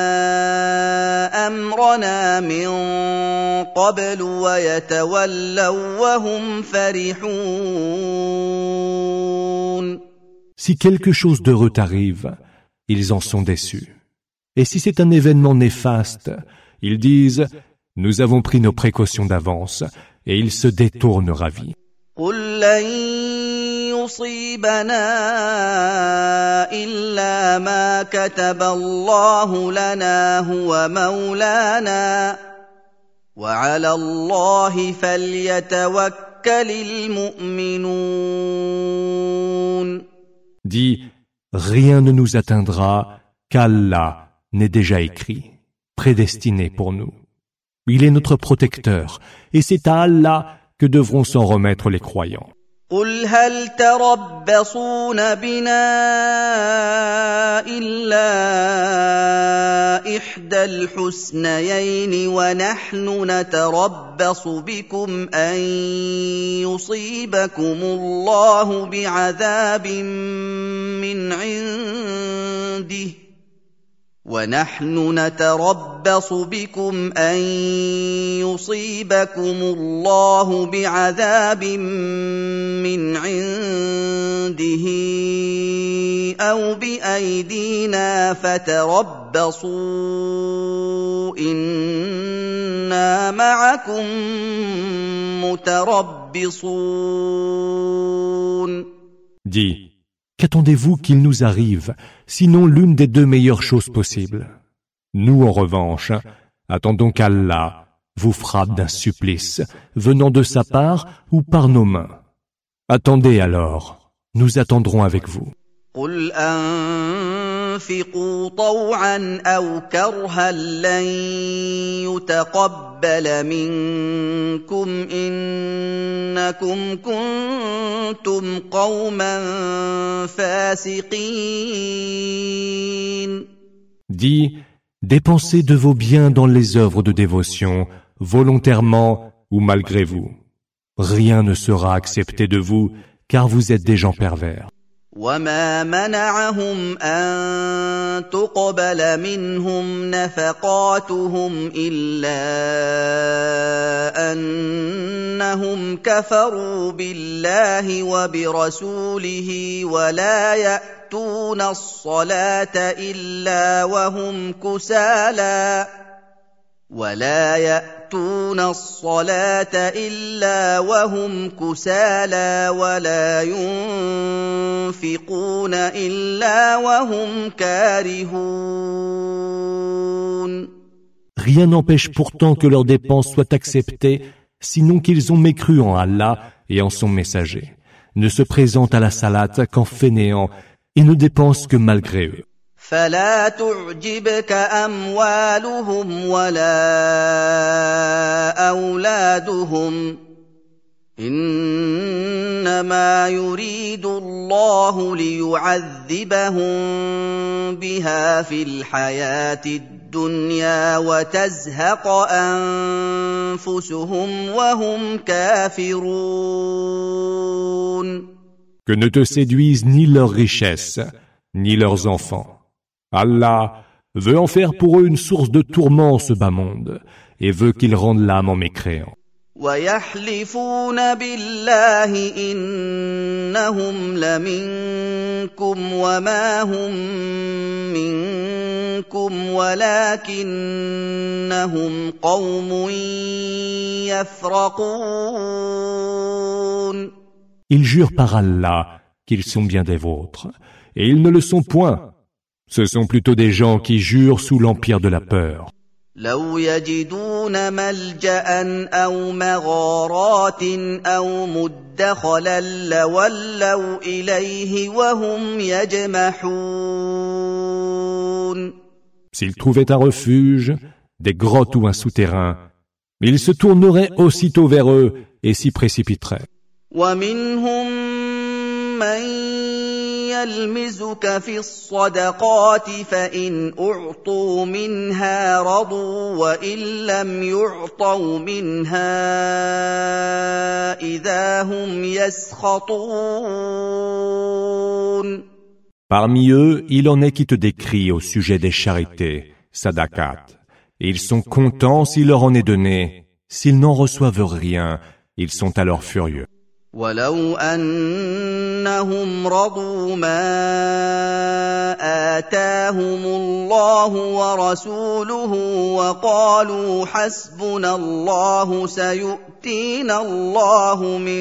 أمرنا من قبل ويتولوا وهم فرحون. Si quelque chose d'heureux t'arrive, ils en sont déçus. Et si c'est un événement néfaste, ils disent « Nous avons pris nos précautions d'avance » et ils se détournent ravis. قل لن يصيبنا إلا ما كتب الله لنا هو مولانا وعلى الله فليتوكل المؤمنون. Dis, rien ne nous atteindra qu'Allah n'est déjà écrit, prédestiné pour nous. Il est notre protecteur, et c'est à Allah que devront s'en remettre les croyants. قل هل تربصون بنا إلا إحدى الحسنيين ونحن نتربص بكم أن يصيبكم الله بعذاب من عنده ونحن نتربص بكم أن يصيبكم الله بعذاب من عنده أو بأيدينا فتربصوا إنا معكم متربصون. Dis, qu'attendez-vous qu'il nous arrive, sinon l'une des deux meilleures choses possibles? Nous, en revanche, attendons qu'Allah vous frappe d'un supplice, venant de sa part ou par nos mains. Attendez alors, nous attendrons avec vous. قل أنفقوا طوعا أو كرها لن يتقبل منكم إنكم كنتم قوما فاسقين. Dis, dépensez de vos biens dans les œuvres de dévotion, volontairement ou malgré vous. Rien ne sera accepté de vous, car vous êtes des gens pervers. وما منعهم أن تقبل منهم نفقاتهم إلا أنهم كفروا بالله وبرسوله ولا يأتون الصلاة إلا وهم كسالى ولا يأتون الصلاة إلا وهم كسالى ولا ينفقون إلا وهم كارهون. Rien n'empêche pourtant que leurs dépenses soient acceptées, sinon qu'ils ont mécru en Allah et en son messager, ne se présentent à la salate qu'en fainéants et ne dépensent que malgré eux. فلا تعجبك أموالهم ولا أولادهم إنما يريد الله ليعذبهم بها في الحياة الدنيا وتزهق أنفسهم وهم كافرون. Que ne te séduisent ni leurs richesses, ni leurs enfants. Allah veut en faire pour eux une source de tourment en ce bas monde et veut qu'ils rendent l'âme en mécréant. ويحلفون بالله إنهم لمنكم وما هم منكم ولكنهم قوم يفرقون. Ils jurent par Allah qu'ils sont bien des vôtres, et ils ne le sont point. Ce sont plutôt des gens qui jurent sous l'empire de la peur. لو يجدون ملجأ أو مغارات أو مدخلا لولوا إليه وهم يجمحون. S'ils trouvaient un refuge, des grottes ou un souterrain, Il se tournerait aussitôt vers eux et s'y précipiterait. ومنهم من يلمزك في الصدقات فإن أعطوا منها رضوا وإن لم يعطوا منها إذا هم يسخطون. Parmi eux, il en est qui te décrient au sujet des charités, sadaqat. Ils sont contents s'il leur en est donné. S'ils n'en reçoivent rien, ils sont alors furieux. ولو أنهم رضوا ما آتاهم الله ورسوله وقالوا حسبنا الله سيؤتينا الله من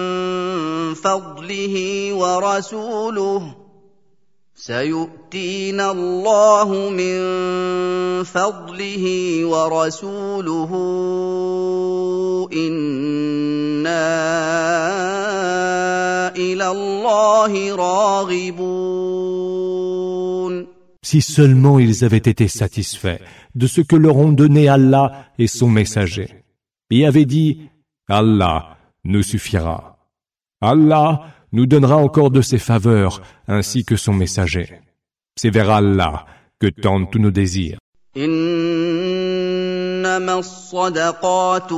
فضله ورسوله سيؤتينا الله من فضله ورسوله إنا إلى الله راغبون. Si seulement ils avaient été satisfaits de ce que leur ont donné Allah et son messager, et avaient dit « Allah nous suffira. Allah nous donnera encore de ses faveurs, ainsi que son messager. C'est vers Allah que tendent tous nos désirs. إنما الصدقات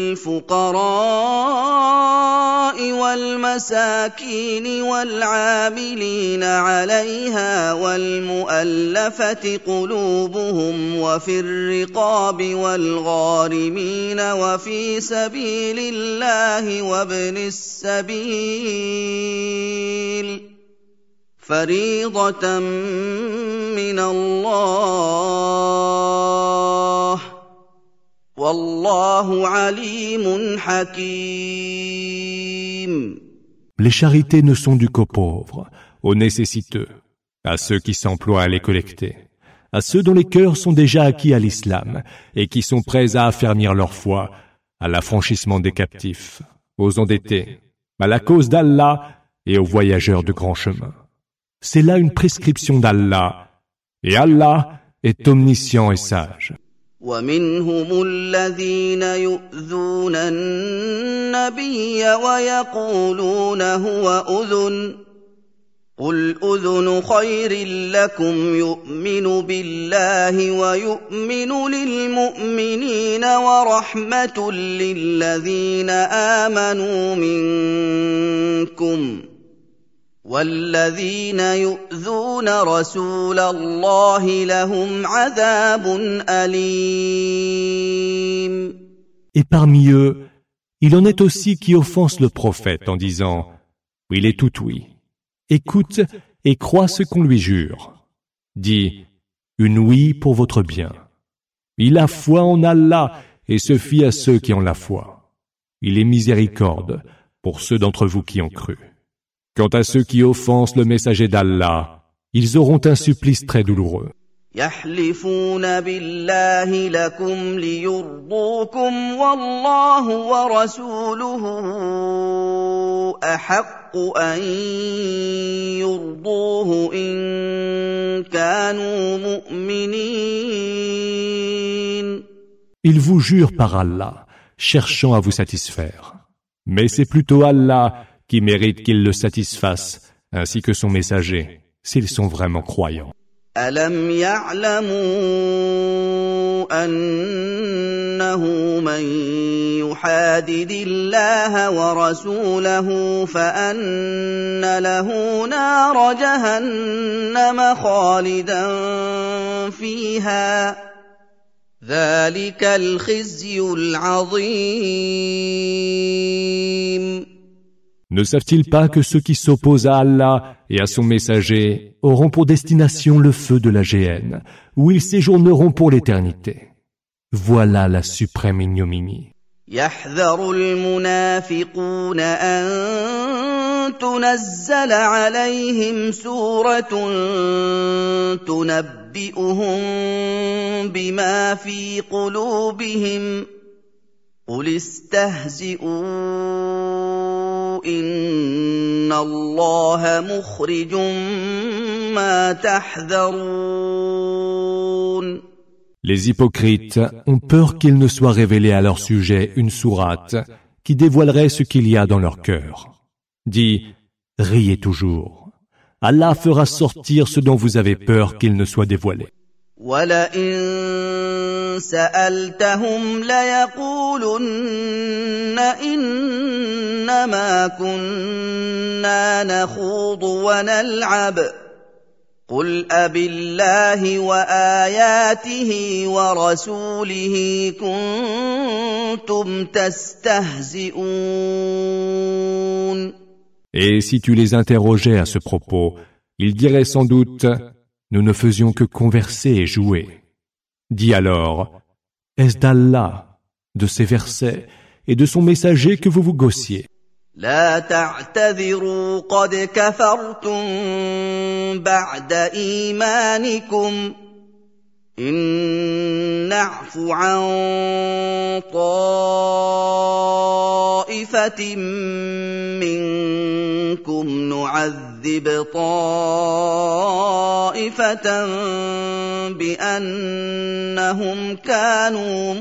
للفقراء والمساكين والعاملين عليها والمؤلفة قلوبهم وفي الرقاب والغارمين وفي سبيل الله وابن السبيل فريضة من الله والله عليم حكيم. Les charités ne sont dues qu'aux pauvres, aux nécessiteux, à ceux qui s'emploient à les collecter, à ceux dont les cœurs sont déjà acquis à l'islam et qui sont prêts à affermir leur foi, à l'affranchissement des captifs, aux endettés, à la cause d'Allah et aux voyageurs de grand chemin. C'est là une prescription d'Allah, et Allah est omniscient et sage. ومنهم الذين يؤذون النبي ويقولون هو أذن قل أذن خير لكم يؤمن بالله ويؤمن للمؤمنين ورحمة للذين آمنوا منكم والذين يؤذون رسول الله لهم عذاب أليم. Et parmi eux, il en est aussi qui offensent le prophète en disant « Il est tout oui. Écoute et crois ce qu'on lui jure. Dis « Une oui pour votre bien. Il a foi en Allah et se fie à ceux qui ont la foi. Il est miséricorde pour ceux d'entre vous qui ont cru. » Quant à ceux qui offensent le messager d'Allah, ils auront un supplice très douloureux. يحلفون بالله لكم ليرضوكم والله ورسوله أحق أن يرضوه إن كانوا مؤمنين. Ils vous jurent par Allah, cherchant à vous satisfaire. Mais c'est plutôt Allah qui mérite qu'ils le satisfassent, ainsi que son messager, s'ils sont vraiment croyants. ألم يعلموا أنه من يحادد الله ورسوله فأن له نار جهنم خالدا فيها ذلك الخزي العظيم. Ne savent-ils pas que ceux qui s'opposent à Allah et à son messager auront pour destination le feu de la géhenne, où ils séjourneront pour l'éternité? Voilà la suprême ignominie. يحذر المنافقون أن تنزل عليهم سورة تنبئهم بما في قلوبهم قل استهزئوا إن الله مخرج ما تحذرون. Les hypocrites ont peur qu'il ne soit révélé à leur sujet une sourate qui dévoilerait ce qu'il y a dans leur cœur. Dis, riez toujours. Allah fera sortir ce dont vous avez peur qu'il ne soit dévoilé. وَلَئِن سَأَلْتَهُمْ لَيَقُولُنَّ إِنَّمَا كُنَّا نَخُوضُ وَنَلْعَبُ قُلْ أَبِاللَّهِ وَآيَاتِهِ وَرَسُولِهِ كُنتُمْ تَسْتَهْزِئُونَ. Et si tu les interrogeais à ce propos, ils diraient sans doute « Nous ne faisions que converser et jouer ». Dis alors « Est-ce d'Allah, de ses versets et de son messager que vous vous gossiez ?» لا تعتذروا قد كفرتم بعد إيمانكم إن نعف عن طائفة منكم نعذب طائفة بأنهم كانوا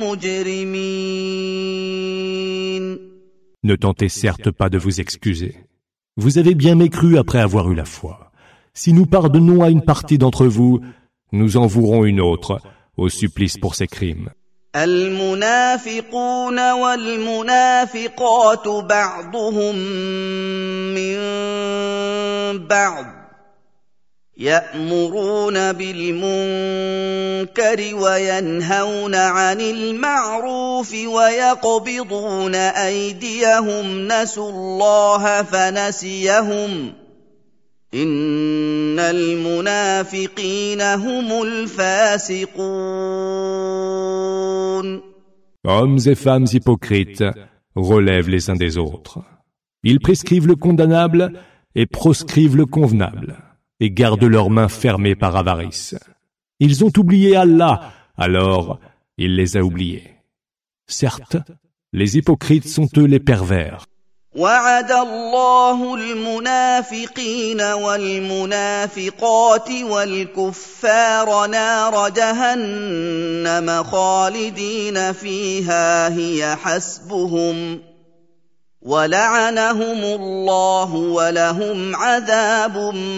مجرمين. Ne tentez certes pas de vous excuser. Vous avez bien mécru après avoir eu la foi. Si nous pardonnons à une partie d'entre vous, nous en vouerons une autre au supplice pour ses crimes. المنافقون والمنافقات بعضهم من بعض يأمرون بالمنكر وينهون عن المعروف ويقبضون أيديهم نسوا الله فنسيهم إن المنافقين هم الفاسقون. Hommes et femmes hypocrites relèvent les uns des autres. Ils prescrivent le condamnable et proscrivent le convenable, et gardent leurs mains fermées par avarice. Ils ont oublié Allah, alors il les a oubliés. Certes, les hypocrites sont eux les pervers. وعد الله المنافقين والمنافقات والكفار نار جهنم خالدين فيها هي حسبهم ولعنهم الله ولهم عذاب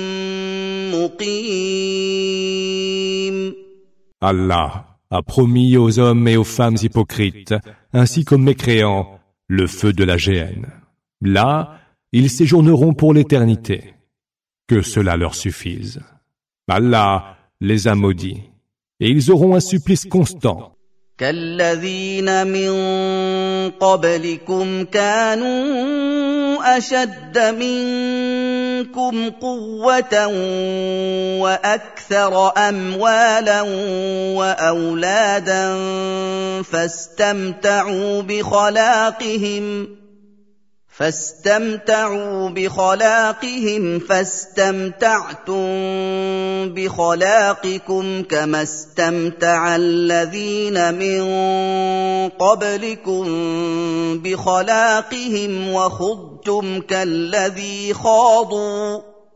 مقيم. Allah a promis aux hommes et aux femmes hypocrites, ainsi qu'aux mécréants, le feu de la géhenne. Là, ils séjourneront pour l'éternité. Que cela leur suffise. Allah les a maudits, et ils auront un supplice constant. كالذين من قبلكم كانوا أشد منكم قوة وأكثر أموالا وأولادا فاستمتعوا بخلاقهم فاستمتعوا بخلاقهم فاستمتعتم بخلاقكم كما استمتع الذين من قبلكم بخلاقهم وخضتم كالذي خاضوا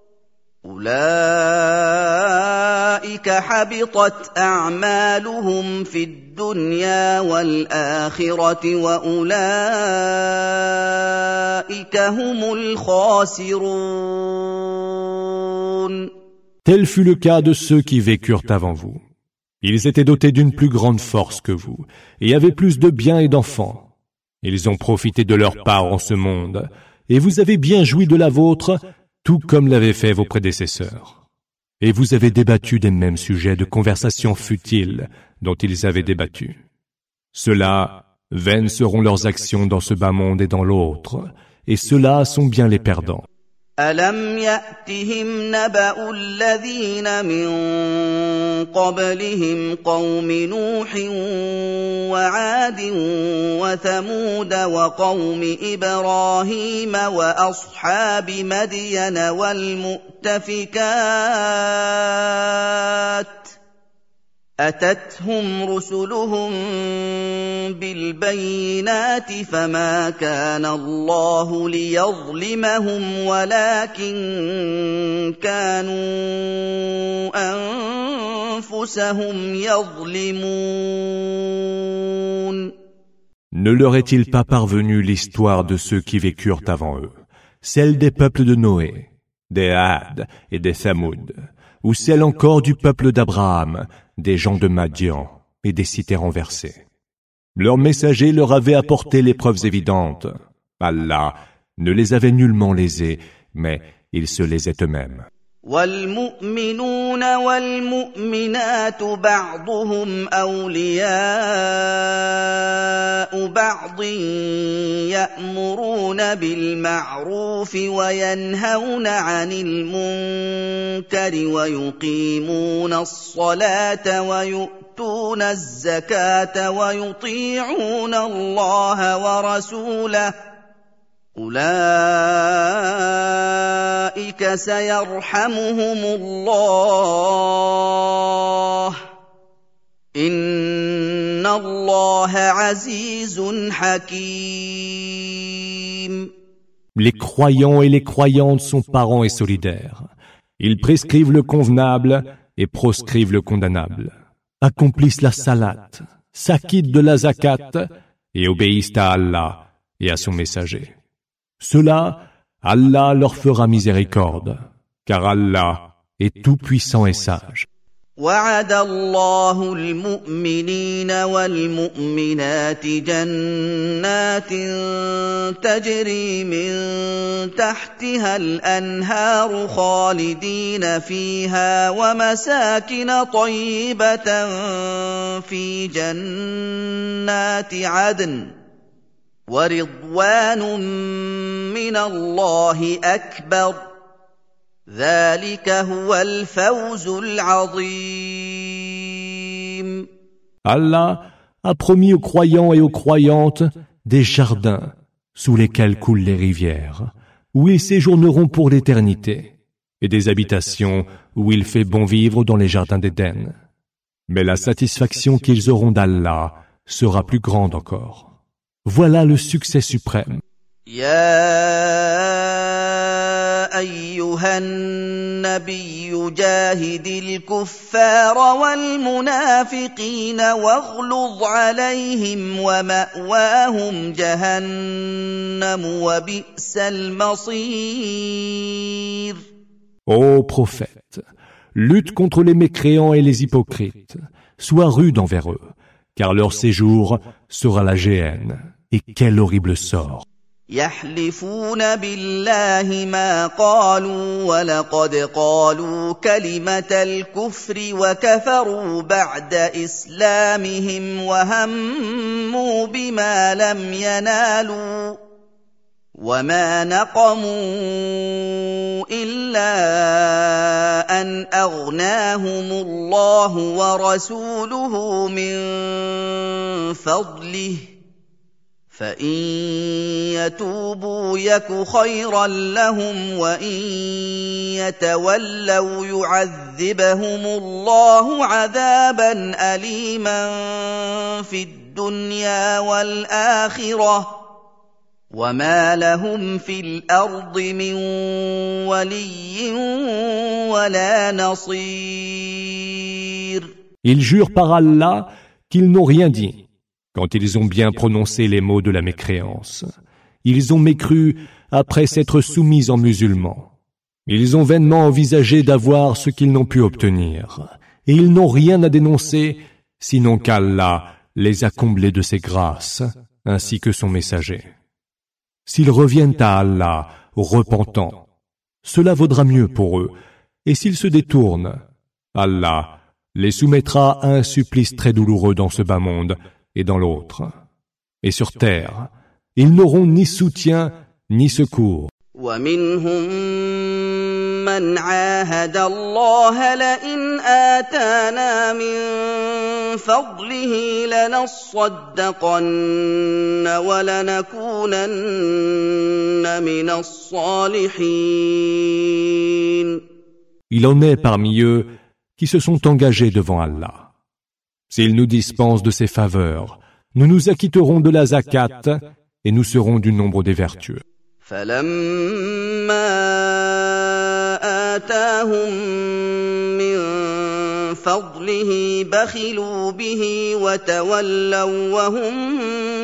أولئك حبطت أعمالهم في الدنيا والآخرة وأولئك هم الخاسرون. Tel fut le cas de ceux qui vécurent avant vous. Ils étaient dotés d'une plus grande force que vous, et avaient plus de biens et d'enfants. Ils ont profité de leur part en ce monde, et vous avez bien joui de la vôtre, tout comme l'avaient fait vos prédécesseurs. Et vous avez débattu des mêmes sujets de conversation futiles dont ils avaient débattu. Ceux-là, vaines seront leurs actions dans ce bas monde et dans l'autre, et ceux-là sont bien les perdants. أَلَمْ يَأْتِهِمْ نَبَأُ الَّذِينَ مِن قَبْلِهِمْ قَوْمِ نُوحٍ وَعَادٍ وَثَمُودَ وَقَوْمِ إِبْرَاهِيمَ وَأَصْحَابِ مَدْيَنَ وَالْمُؤْتَفِكَاتِ أتتهم رسلهم بالبينات فما كان الله ليظلمهم ولكن كانوا أنفسهم يظلمون. Ne leur est-il pas parvenu l'histoire de ceux qui vécurent avant eux, celle des peuples de Noé, des Had et des Thamoud, ou celle encore du peuple d'Abraham, des gens de Madian et des cités renversées. Leurs messagers leur avaient apporté les preuves évidentes. Allah ne les avait nullement lésés, mais ils se lésaient eux-mêmes. والمؤمنون والمؤمنات بعضهم أولياء بعض يأمرون بالمعروف وينهون عن المنكر ويقيمون الصلاة ويؤتون الزكاة ويطيعون الله ورسوله أولئك سيرحمهم الله إن الله عزيز حكيم. Les croyants et les croyantes sont parents et solidaires. Ils prescrivent le convenable et proscrivent le condamnable, accomplissent la salat, s'acquittent de la zakat et obéissent à Allah et à son messager. Cela, Allah leur fera miséricorde, car Allah est tout-puissant et sage. وعد الله المؤمنين والمؤمنات جنات تجري من تحتها الأنهار خالدين فيها ومساكن طيبة في جنات عدن ورضوان من الله أكبر ذلك هو الفوز العظيم. Allah a promis aux croyants et aux croyantes des jardins sous lesquels coulent les rivières, où ils séjourneront pour l'éternité, et des habitations où il fait bon vivre dans les jardins d'Éden. Mais la satisfaction qu'ils auront d'Allah sera plus grande encore. Voilà le succès suprême. يا أيها النبي جاهد الكفار والمنافقين واغلظ عليهم ومأواهم جهنم وبئس المصير. Ô prophète, lutte contre les mécréants et les hypocrites, sois rude envers eux, car leur séjour sera la géhenne, et quel horrible sort. يحلفون بالله ما قالوا ولقد قالوا كلمة الكفر وكفروا بعد إسلامهم وهموا بما لم ينالوا وما نقموا إلا أن أغناهم الله ورسوله من فضله فإن يتوبوا يك خيرا لهم وإن يتولوا يعذبهم الله عذابا أليما في الدنيا والآخرة وما لهم في الأرض من ولي ولا نصير. Ils jurent par Allah qu'ils n'ont rien dit quand ils ont bien prononcé les mots de la mécréance. Ils ont mécru après s'être soumis en musulmans. Ils ont vainement envisagé d'avoir ce qu'ils n'ont pu obtenir, et ils n'ont rien à dénoncer, sinon qu'Allah les a comblés de ses grâces, ainsi que son messager. S'ils reviennent à Allah, repentants, cela vaudra mieux pour eux, et s'ils se détournent, Allah les soumettra à un supplice très douloureux dans ce bas monde, et dans l'autre. Et sur terre, ils n'auront ni soutien ni secours. ومنهم من عاهد الله لئن آتانا من فضله لنصدقن ولنكونن من الصالحين. Il en est parmi eux qui se sont engagés devant Allah. S'il nous dispense de ses faveurs, nous nous acquitterons de la zakat et nous serons du nombre des vertueux. فلما آتاهم من فضله بخلوا به وتولوا وهم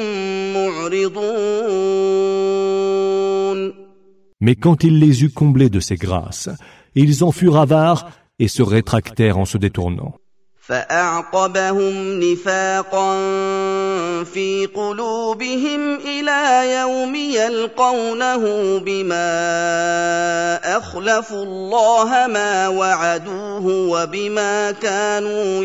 معرضون. Mais quand il les eut comblés de ses grâces, ils en furent avares et se rétractèrent en se détournant. فأعقبهم نفاقا في قلوبهم إلى يوم يلقونه بما أخلفوا الله ما وعدوه وبما كانوا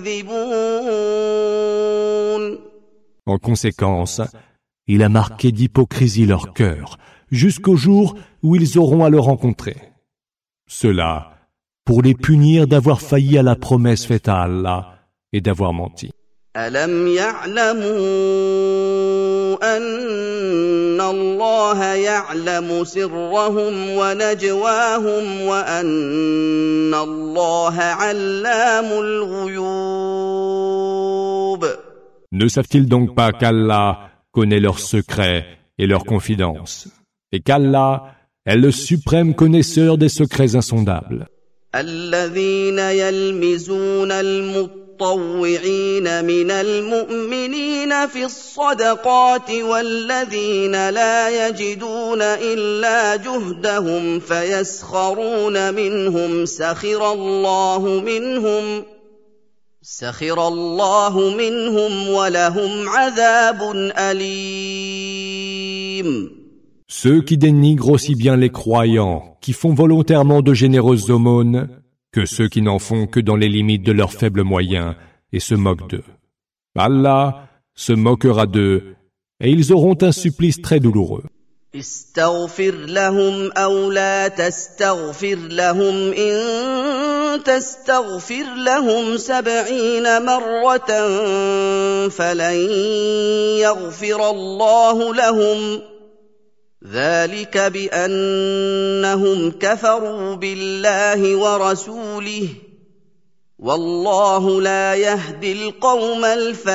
يكذبون. En conséquence, il a marqué d'hypocrisie leur cœur jusqu'au jour où ils auront à le rencontrer. Cela pour les punir d'avoir failli à la promesse faite à Allah et d'avoir menti. ألم يعلموا أن الله يعلم سرهم ونجواهم وأن الله علام الغيوب. Ne savent-ils donc pas qu'Allah connaît leurs secrets et leurs confidences, et qu'Allah est le suprême connaisseur des secrets insondables? الذين يلمزون المطوعين من المؤمنين في الصدقات والذين لا يجدون إلا جهدهم فيسخرون منهم سخر الله منهم سخر الله منهم ولهم عذاب أليم. Ceux qui dénigrent aussi bien les croyants, qui font volontairement de généreuses aumônes, que ceux qui n'en font que dans les limites de leurs faibles moyens et se moquent d'eux. Allah se moquera d'eux, et ils auront un supplice très douloureux. استغفر لهم أو لا تستغفر لهم إن تستغفر لهم سبعين مرة فلن يغفر الله لهم ذلك بأنهم كفروا بالله ورسوله والله لا يهدي القوم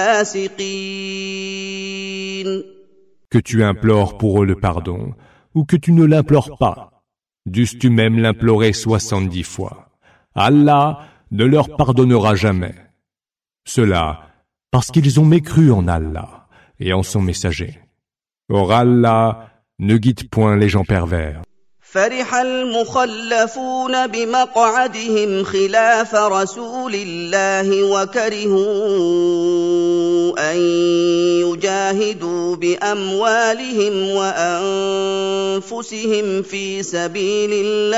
الفاسقين. Que tu implores pour eux le pardon, ou que tu ne l'implores pas, dusses-tu même l'implorer soixante-dix fois. Allah ne leur pardonnera jamais. Cela, parce qu'ils ont mécru en Allah et en son messager. Or Allah ne guide point les gens pervers. فرح المخلفون بمقعدهم خلاف رسول الله وكرهوا أن يجاهدوا بأموالهم وأنفسهم في سبيل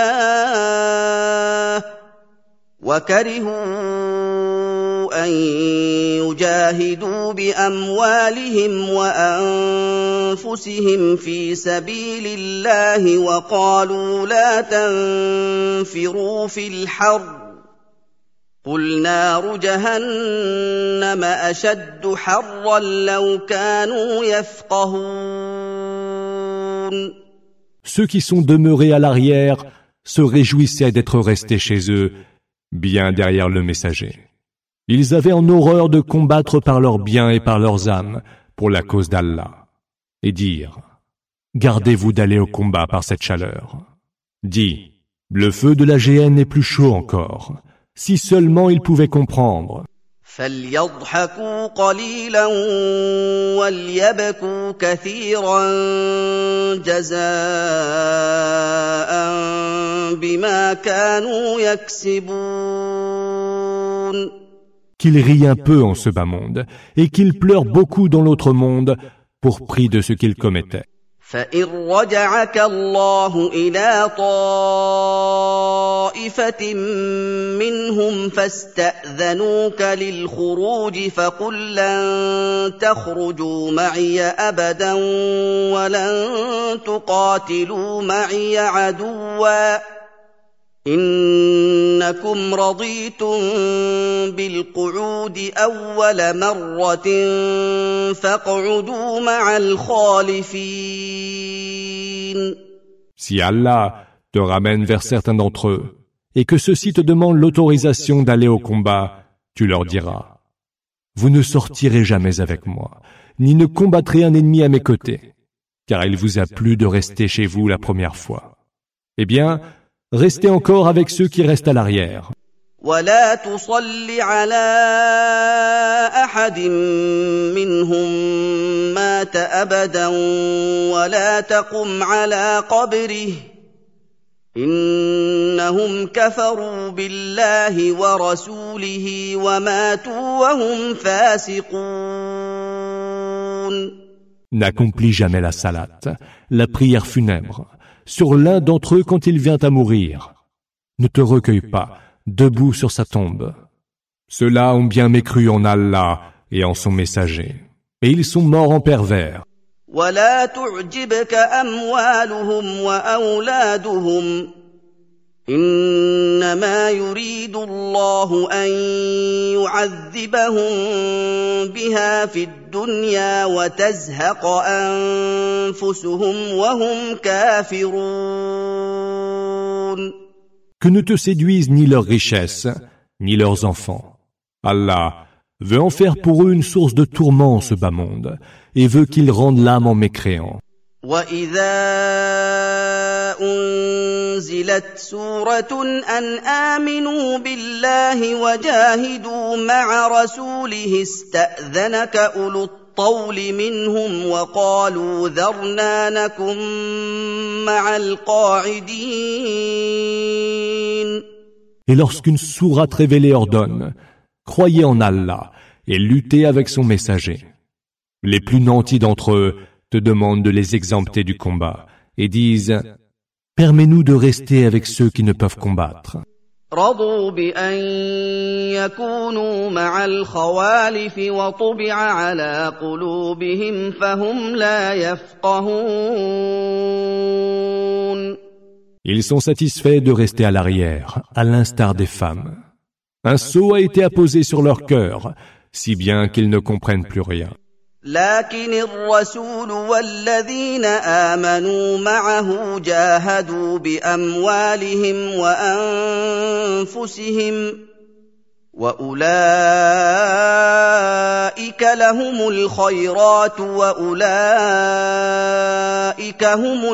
الله وكرهوا أن يجاهدوا بأموالهم وأنفسهم في سبيل الله وقالوا لا تنفروا في الحر قل نار جهنم أشد حرا لو كانوا يفقهون. Ceux qui sont demeurés à l'arrière se réjouissaient d'être restés chez eux, bien derrière le messager. Ils avaient en horreur de combattre par leurs biens et par leurs âmes pour la cause d'Allah, et dire « Gardez-vous d'aller au combat par cette chaleur. » Dis « Le feu de la géhenne est plus chaud encore. Si seulement ils pouvaient comprendre. » فليضحكوا قليلا وليبكوا كثيرا جزاء بما كانوا يكسبون. Qu'ils rient un peu en ce bas monde et qu'ils pleurent beaucoup dans l'autre monde pour prix de ce qu'ils commettaient. فإن رجعك الله إلى طائفة منهم فاستأذنوك للخروج فقل لن تخرجوا معي أبدا ولن تقاتلوا معي عدوا إنكم رضيتم بالقعود أول مرة فاقعدوا مع الخالفين. Si Allah te ramène vers certains d'entre eux, et que ceux-ci te demandent l'autorisation d'aller au combat, tu leur diras vous ne sortirez jamais avec moi, ni ne combattrez un ennemi à mes côtés, car il vous a plu de rester chez vous la première fois. Eh bien, restez encore avec ceux qui restent à l'arrière. ولا تصل على أحد منهم مات أبدا ولا تقم على قبره إنهم كفروا بالله ورسوله وماتوا وهم فاسقون. N'accomplis jamais la salate, la prière funèbre, sur l'un d'entre eux quand il vient à mourir. Ne te recueille pas debout sur sa tombe. Ceux-là ont bien mécru en Allah et en son messager, et ils sont morts en pervers. ولا تعجبك أموالهم وأولادهم إنما يريد الله أن يعذبهم بها في الدنيا وتزهق أنفسهم وهم كافرون. Que ne te séduisent ni leurs richesses, ni leurs enfants. Allah veut en faire pour eux une source de tourment en ce bas monde, et veut qu'ils rendent l'âme en mécréant. وَإِذَا أُنزِلَتْ سُورَةٌ أَنْ آمِنُوا بِاللَّهِ وَجَاهِدُوا مَعَ رَسُولِهِ اسْتَأْذَنَكَ أُولُو الطَّوْلِ مِنْهُمْ وَقَالُوا ذَرْنَا نَكُن مَّعَ الْقَاعِدِينَ. Et lorsqu'une sourate révélée ordonne, croyez en Allah et luttez avec son messager. Les plus nantis d'entre eux te demandent de les exempter du combat et disent « Permets-nous de rester avec ceux qui ne peuvent combattre. » رضوا بأن يكونوا مع الخوالف وطبع على قلوبهم فهم لا يفقهون. Ils sont satisfaits de rester à l'arrière, à l'instar des femmes. Un sceau a été apposé sur leur cœur, si bien qu'ils ne comprennent plus rien. لكن الرسول والذين آمنوا معه جاهدوا بأموالهم وأنفسهم وأولئك لهم الخيرات وأولئك هم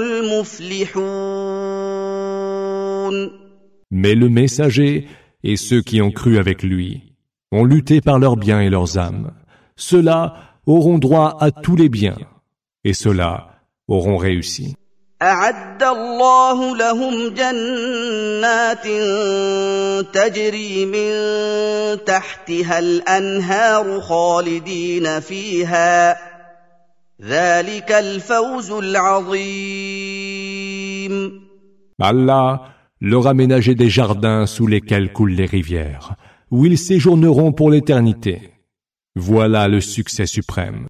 المفلحون. Mais le messager et ceux qui ont cru avec lui ont lutté par leurs biens et leurs âmes. Ceux-là auront droit à tous les biens, et ceux-là auront réussi. أعد الله لهم جنات تجري من تحتها الأنهار خالدين فيها ذلك الفوز العظيم. Allah leur a ménagé des jardins sous lesquels coulent les rivières, où ils séjourneront pour l'éternité. Voilà le succès suprême.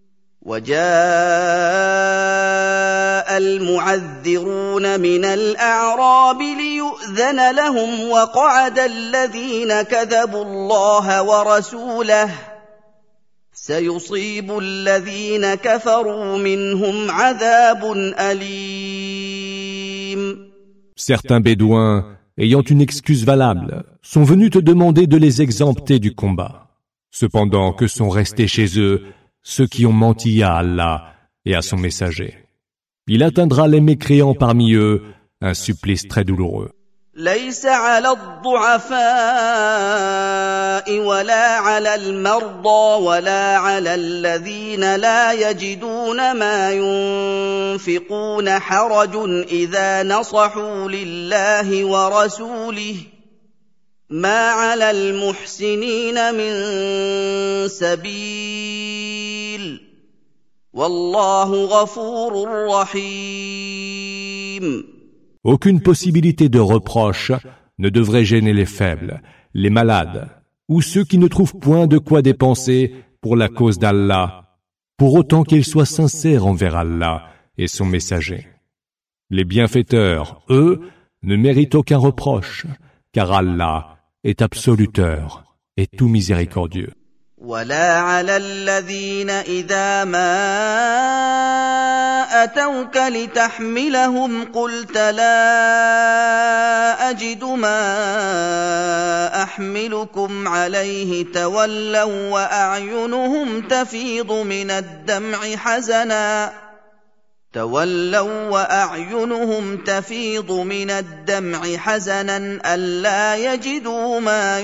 وجاء المعذرون من الأعراب ليؤذن لهم وقعد الذين كذبوا الله ورسوله سيصيب الذين كفروا منهم عذاب أليم. Certains bédouins, ayant une excuse valable, sont venus te demander de les exempter du combat. Cependant que sont restés chez eux ceux qui ont menti à Allah et à son messager. Il atteindra les mécréants parmi eux un supplice très douloureux. ليس على الضعفاء ولا على المرضى ولا على الذين لا يجدون ما ينفقون حرج إذا نصحوا لله ورسوله ما على المحسنين من سبيل والله غفور رحيم. Aucune possibilité de reproche ne devrait gêner les faibles, les malades, ou ceux qui ne trouvent point de quoi dépenser pour la cause d'Allah, pour autant qu'ils soient sincères envers Allah et son messager. Les bienfaiteurs, eux, ne méritent aucun reproche, car Allah est absoluteur et tout miséricordieux. ولا على الذين إذا ما أتوك لتحملهم قلت لا أجد ما أحملكم عليه تولوا وأعينهم تفيض من الدمع حزنا تولوا وأعينهم تفيض من الدمع حزنا ألا يجدوا ما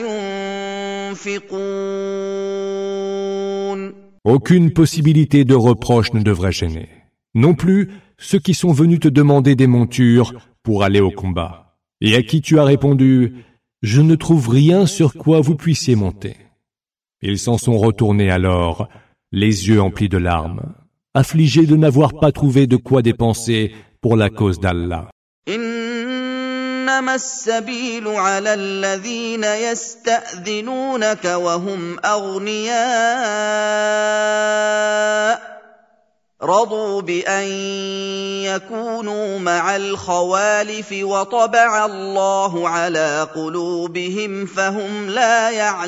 ينفقون. Aucune possibilité de reproche ne devrait gêner. Non plus ceux qui sont venus te demander des montures pour aller au combat, et à qui tu as répondu « Je ne trouve rien sur quoi vous puissiez monter ». Ils s'en sont retournés alors, les yeux emplis de larmes, affligés de n'avoir pas trouvé de quoi dépenser pour la cause d'Allah. إنما السبيل على الذين يستأذنونك وهم أغنياء رضوا بأن يكونوا مع الخوالف وطبع الله على قلوبهم فهم لا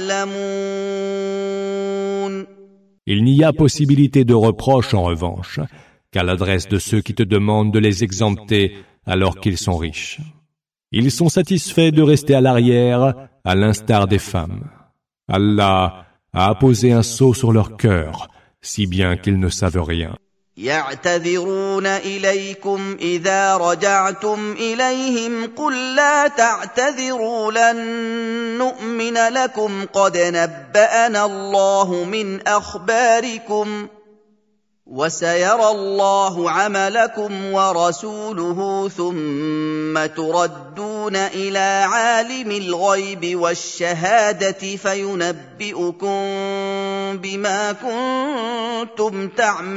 يعلمون. Il n'y a possibilité de reproche en revanche qu'à l'adresse de ceux qui te demandent de les exempter alors qu'ils sont riches. Ils sont satisfaits de rester à l'arrière à l'instar des femmes. Allah a apposé un sceau sur leur cœur, si bien qu'ils ne savent rien. يعتذرون إليكم إذا رجعتم إليهم قل لا تعتذروا لن نؤمن لكم قد نبأنا الله من أخباركم وسيرى الله عملكم ورسوله ثم تردون إلى عالم الغيب والشهادة فينبئكم بما كنتم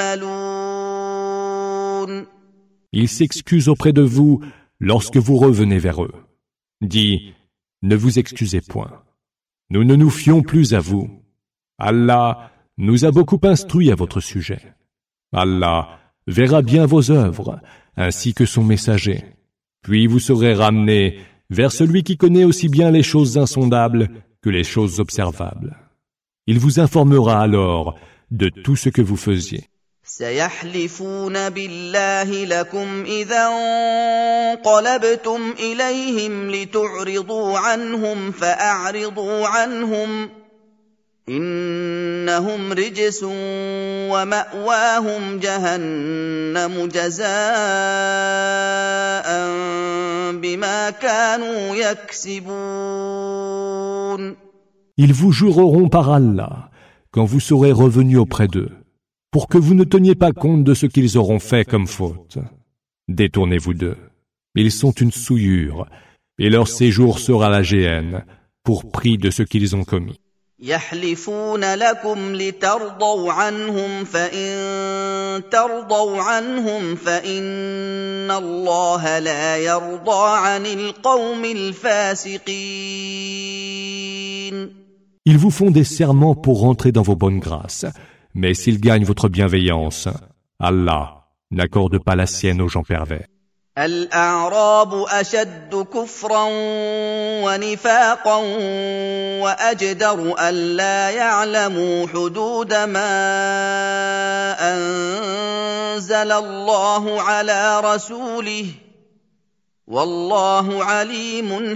تعملون. Ils s'excusent auprès de vous lorsque vous revenez vers eux. Dis, ne vous excusez point. Nous ne nous fions plus à vous. Allah nous a beaucoup instruits à votre sujet. Allah verra bien vos œuvres, ainsi que son messager. Puis vous serez ramenés vers celui qui connaît aussi bien les choses insondables que les choses observables. Il vous informera alors de tout ce que vous faisiez. سيحلفون بالله لكم إذا انقلبتم إليهم لتعرضوا عنهم فأعرضوا عنهم إنهم رجس ومأواهم جهنم جزاء بما كانوا يكسبون. Ils vous jureront par Allah quand vous serez revenus auprès d'eux, pour que vous ne teniez pas compte de ce qu'ils auront fait comme faute. Détournez-vous d'eux. Ils sont une souillure, et leur séjour sera la géhenne, pour prix de ce qu'ils ont commis. يحلفون لكم لترضوا عنهم فإن ترضوا عنهم فإن الله لا يرضى عن القوم الفاسقين. Ils vous font des serments pour rentrer dans vos bonnes grâces, mais s'ils gagnent votre bienveillance, Allah n'accorde pas la sienne aux gens pervers. الأعراب أشد كفرا ونفاقا وأجدر ألا يعلموا حدود ما أنزل الله على رسوله والله عليم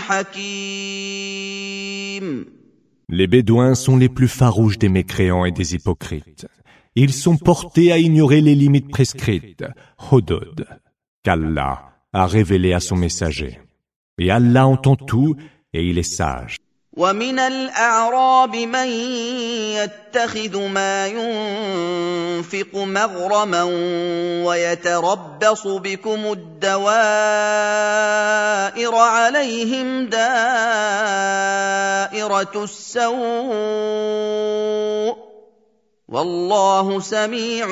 حكيم. Les Bédouins sont les plus farouches des mécréants et des hypocrites. Ils sont portés à ignorer les limites prescrites, hudud, qu'Allah a révélé à son messager. Et Allah entend tout et il est sage. ومن الأعراب من يتخذ ما ينفق مغرما ويتربص بكم الدوائر عليهم دائرة السوء والله سميع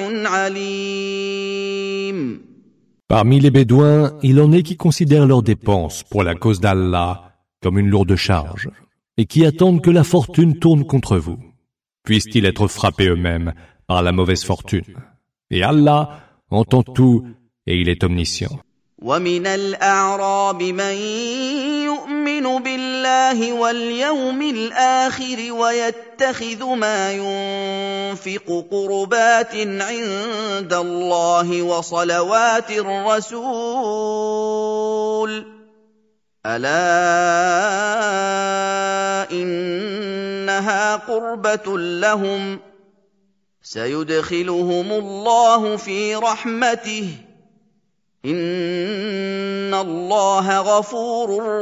عليم. Parmi les Bédouins, il en est qui considèrent leurs dépenses pour la cause d'Allah comme une lourde charge, et qui attendent que la fortune tourne contre vous. Puissent-ils être frappés eux-mêmes par la mauvaise fortune. Et Allah entend tout et il est omniscient. ومن الأعراب من يؤمن يؤمن بالله واليوم الآخر ويتخذ ما ينفق قربات عند الله وصلوات الرسول ألا إنها قربة لهم سيدخلهم الله في رحمته إن الله غفور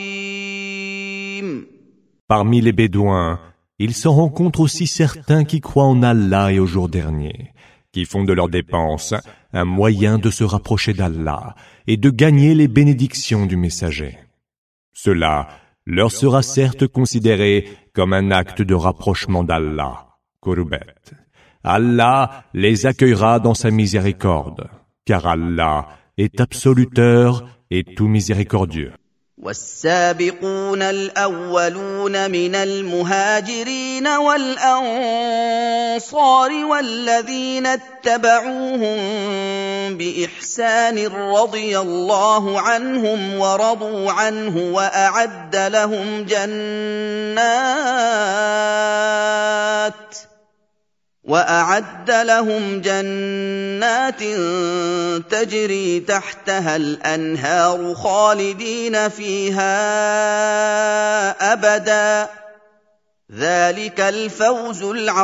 رحيم. Parmi les Bédouins, il s'en rencontre aussi certains qui croient en Allah et au jour dernier, qui font de leurs dépenses un moyen de se rapprocher d'Allah et de gagner les bénédictions du messager. Cela leur sera certes considéré comme un acte de rapprochement d'Allah, Qurbat. Allah les accueillera dans sa miséricorde, car Allah est absoluteur et tout miséricordieux. والسابقون الأولون من المهاجرين والأنصار والذين اتبعوهم بإحسان رضي الله عنهم ورضوا عنه وأعد لهم جنات وأعد لهم جنات تجري تحتها الأنهار خالدين فيها أبدا ذلك الفوز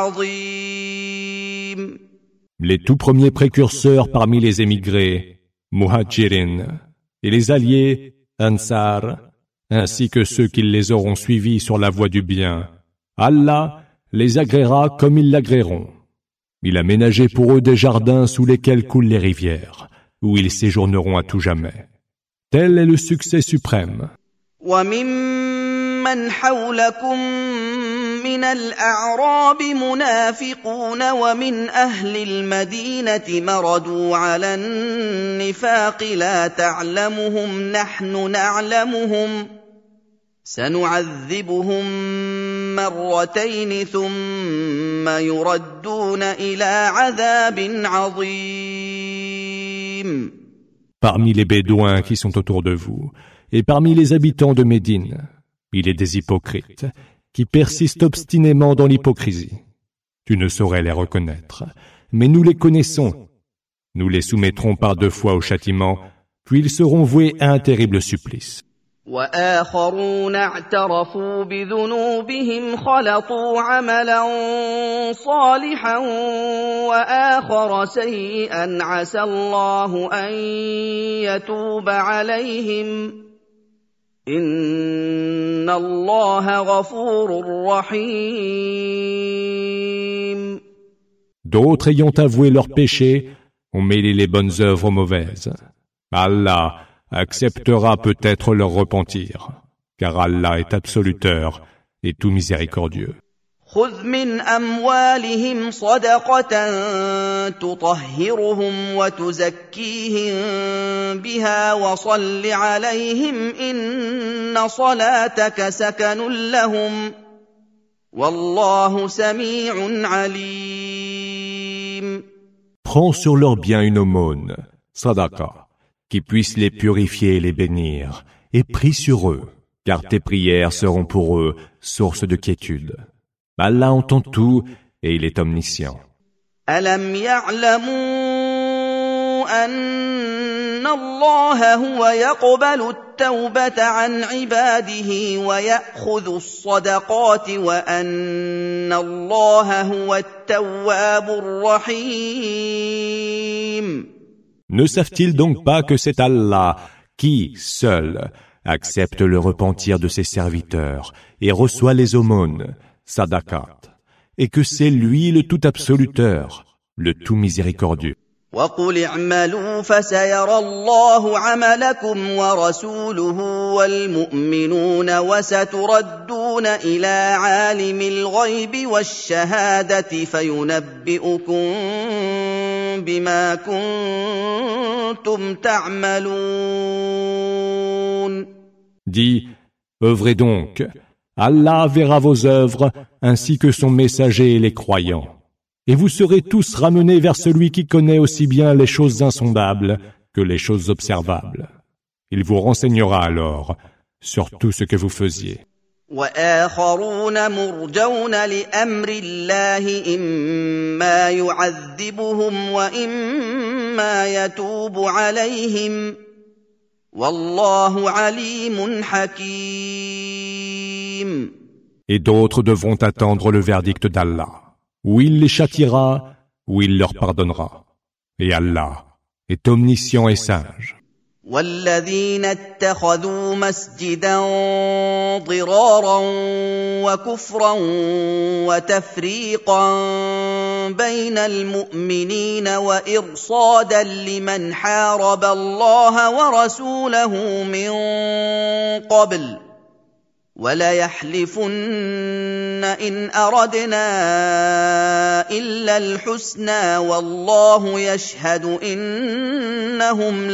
العظيم. Les tout premiers précurseurs parmi les émigrés, Muhajirin, et les alliés, Ansar, ainsi que ceux qui les auront suivis sur la voie du bien, Allah les agréera comme ils l'agréeront. Il a ménagé pour eux des jardins sous lesquels coulent les rivières, où ils séjourneront à tout jamais. Tel est le succès suprême. وَمِمَّنْ حَوْلَكُمْ مِنَ الْأَعْرَابِ مُنَافِقُونَ وَمِنْ أَهْلِ الْمَدِينَةِ مَرَدُوا عَلَى النِّفَاقِ لَا تَعْلَمُهُمْ نَحْنُ نَعْلَمُهُمْ سنعذبهم مرتين ثم يردون إلى عذاب عظيم. Parmi les Bédouins qui sont autour de vous, et parmi les habitants de Médine, il est des hypocrites qui persistent obstinément dans l'hypocrisie. Tu ne saurais les reconnaître, mais nous les connaissons. Nous les soumettrons par deux fois au châtiment, puis ils seront voués à un terrible supplice. وآخرون اعترفوا بذنوبهم خلطوا عملا صالحا وآخر سيئا عسى الله أن يتوب عليهم إن الله غفور رحيم. D'autres ayant avoué leurs péchés ont mêlé les bonnes œuvres aux mauvaises. Allah acceptera peut-être leur repentir, car Allah est absoluteur et tout miséricordieux. خذ من أموالهم صدقة تطهرهم وتزكيهم بها وصل عليهم إن صلاتك سكن لهم والله سميع عليم. Prends sur leurs biens une aumône, sadaqa, qui puisse les purifier et les bénir, et prie sur eux, car tes prières seront pour eux source de quiétude. Allah entend tout et il est omniscient. ألم يعلموا أن الله هو يقبل التوبة عن عباده ويأخذ الصدقات وأن الله هو التواب الرحيم. Ne savent-ils donc pas que c'est Allah qui, seul, accepte le repentir de ses serviteurs et reçoit les aumônes, sadaqat, et que c'est lui le tout absoluteur, le tout miséricordieux. وَقُلِ اعْمَلُوا فَسَيَرَى اللَّهُ عَمَلَكُمْ وَرَسُولُهُ وَالْمُؤْمِنُونَ وَسَتُرَدُّونَ إِلَى عَالِمِ الْغَيْبِ وَالشَّهَادَةِ فَيُنَبِّئُكُم بِمَا كُنتُمْ تَعْمَلُونَ. Dis, œuvrez donc, Allah verra vos œuvres ainsi que son messager et les croyants. Et vous serez tous ramenés vers celui qui connaît aussi bien les choses insondables que les choses observables. Il vous renseignera alors sur tout ce que vous faisiez. وآخرون مرجون لأمر الله إما يعذبهم وإما يتوب عليهم والله عليم حكيم. Et d'autres devront attendre le verdict d'Allah, où il les châtiera, où il leur pardonnera. Et Allah est omniscient et sage. والذين اتخذوا مسجدا ضرارا وكفرا وتفريقا بين المؤمنين وإرصادا لمن حارب الله ورسوله من قبل وَلَيَحْلِفُنَّ إِنْ أَرَدْنَا إِلَّا الْحُسْنَى وَاللَّهُ يَشْهَدُ إِنَّهُمْ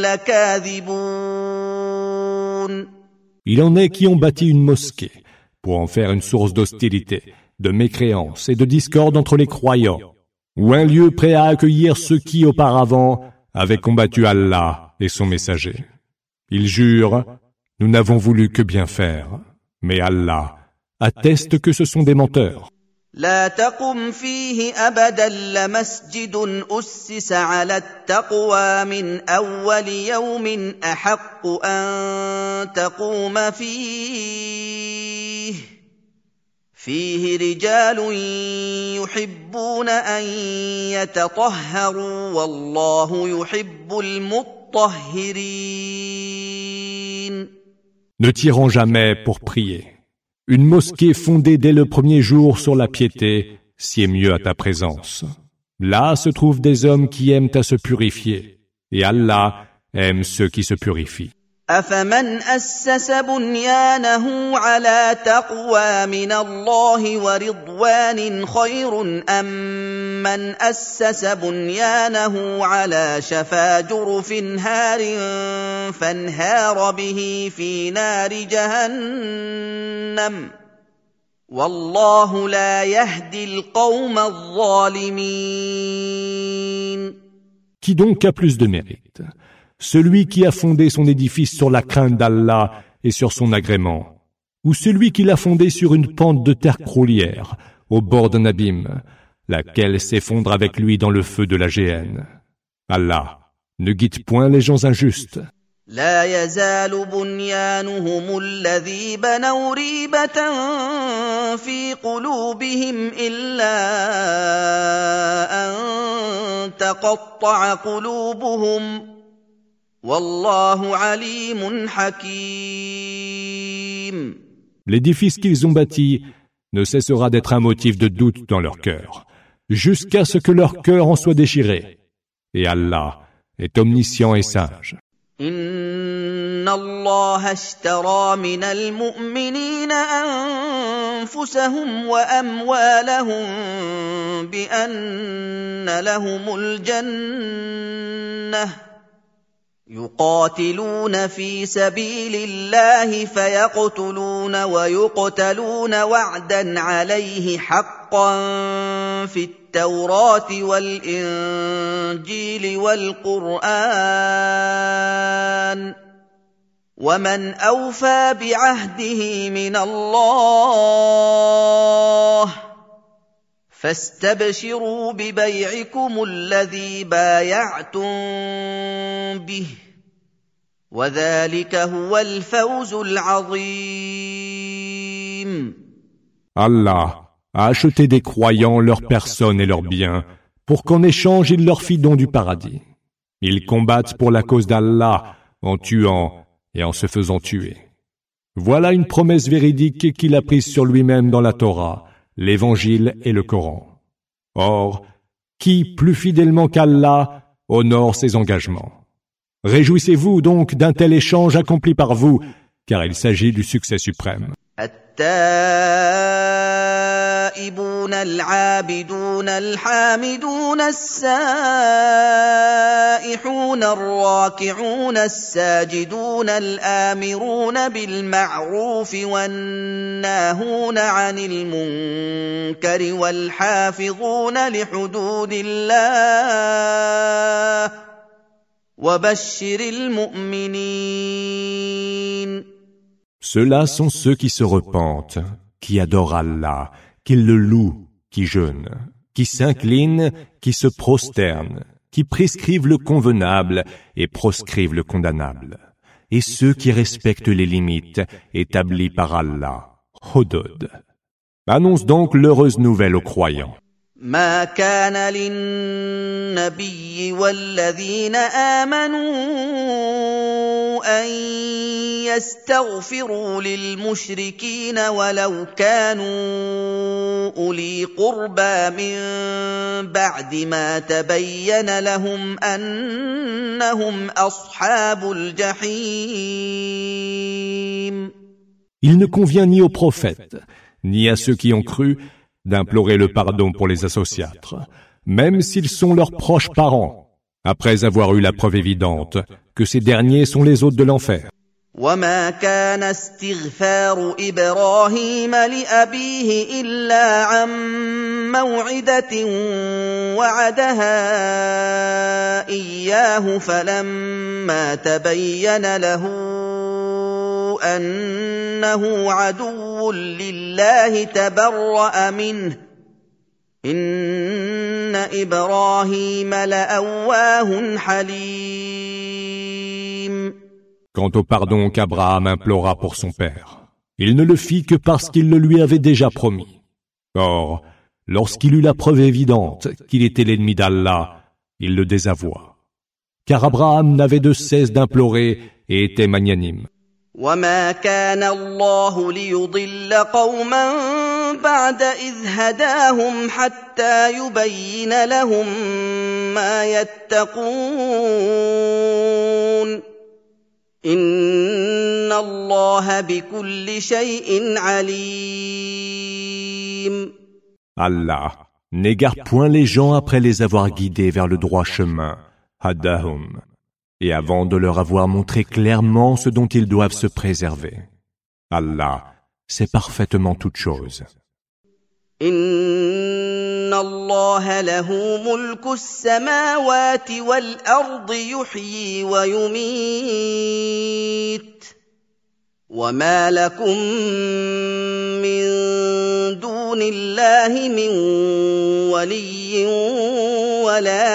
لَكَاذِبُونَ. Il en est qui ont bâti une mosquée pour en faire une source d'hostilité, de mécréance et de discorde entre les croyants, ou un lieu prêt à accueillir ceux qui auparavant avaient combattu Allah et son messager. Ils jurent, nous n'avons voulu que bien faire. Mais Allah atteste que ce sont des menteurs. لا تقم فيه أبدا لمسجد أسس على التقوى من أول يوم أحق أن تقوم فيه فيه رجال يحبون أن يتطهروا والله يحب المطهرين. Ne t'y jamais pour prier. Une mosquée fondée dès le premier jour sur la piété sied mieux à ta présence. Là se trouvent des hommes qui aiment à se purifier, et Allah aime ceux qui se purifient. أفمن أسس بنيانه على تقوى من الله ورضوان خير أم من أسس بنيانه على شفا جرف هار فانهار به في نار جهنم والله لا يهدي القوم الظالمين. Qui donc a plus de mérite? Celui qui a fondé son édifice sur la crainte d'Allah et sur son agrément, ou celui qui l'a fondé sur une pente de terre croulière, au bord d'un abîme, laquelle s'effondre avec lui dans le feu de la géhenne. Allah ne guide point les gens injustes. لا يزال بنيانهم الذي بنوا ريبة في قلوبهم إلا أن تقطع قلوبهم والله عليم حكيم. L'édifice qu'ils ont bâti ne cessera d'être un motif de doute dans leur cœur, jusqu'à ce que leur cœur en soit déchiré. Et Allah est omniscient et sage. إن الله اشترى من المؤمنين أنفسهم وأموالهم بأن لهم الجنة يقاتلون في سبيل الله فيقتلون ويقتلون وعدا عليه حقا في التوراة والإنجيل والقرآن ومن أوفى بعهده من الله فاستبشروا ببيعكم الذي بايعتم به وذلك هو الفوز العظيم. Allah a acheté des croyants leurs personnes et leurs biens pour qu'en échange il leur fît don du paradis. Ils combattent pour la cause d'Allah en tuant et en se faisant tuer. Voilà une promesse véridique qu'il a prise sur lui-même dans la Torah, l'Évangile et le Coran. Or, qui, plus fidèlement qu'Allah, honore ses engagements? Réjouissez-vous donc d'un tel échange accompli par vous, car il s'agit du succès suprême. التائبون العابدون الحامدون السائحون الراكعون الساجدون الآمرون بالمعروف والناهون عن المنكر والحافظون لحدود الله وبشر المؤمنين. Ceux-là sont ceux qui se repentent, qui adorent Allah, qui le louent, qui jeûnent, qui s'inclinent, qui se prosternent, qui prescrivent le convenable et proscrivent le condamnable, et ceux qui respectent les limites établies par Allah. Hudud. Annonce donc l'heureuse nouvelle aux croyants. ما كان للنبي والذين آمنوا أن يستغفروا للمشركين ولو كانوا أولي قربى من بعد ما تبين لهم أنهم أصحاب الجحيم. Il ne convient ni aux prophètes, ni à ceux qui ont cru, d'implorer le pardon pour les associatres, même s'ils sont leurs proches parents, après avoir eu la preuve évidente que ces derniers sont les hôtes de l'enfer. وما كان استغفار إبراهيم لأبيه إلا عن موعدة وعدها إياه فلما تبين له أنه عدو لله تبرأ منه إن إبراهيم لأواه حليم. Quant au pardon qu'Abraham implora pour son père, il ne le fit que parce qu'il le lui avait déjà promis. Or, lorsqu'il eut la preuve évidente qu'il était l'ennemi d'Allah, il le désavoua. Car Abraham n'avait de cesse d'implorer et était magnanime. وما كان الله ليضل قوما بعد إذ هداهم حتى يبين لهم ما يتقون إن الله بكل شيء عليم. Allah n'égare point les gens après les avoir guidés vers le droit chemin, hadahum, et avant de leur avoir montré clairement ce dont ils doivent se préserver. Allah sait parfaitement toutes choses. إن الله له ملك السماوات والأرض يحيي ويميت وما لكم من دون الله من ولي ولا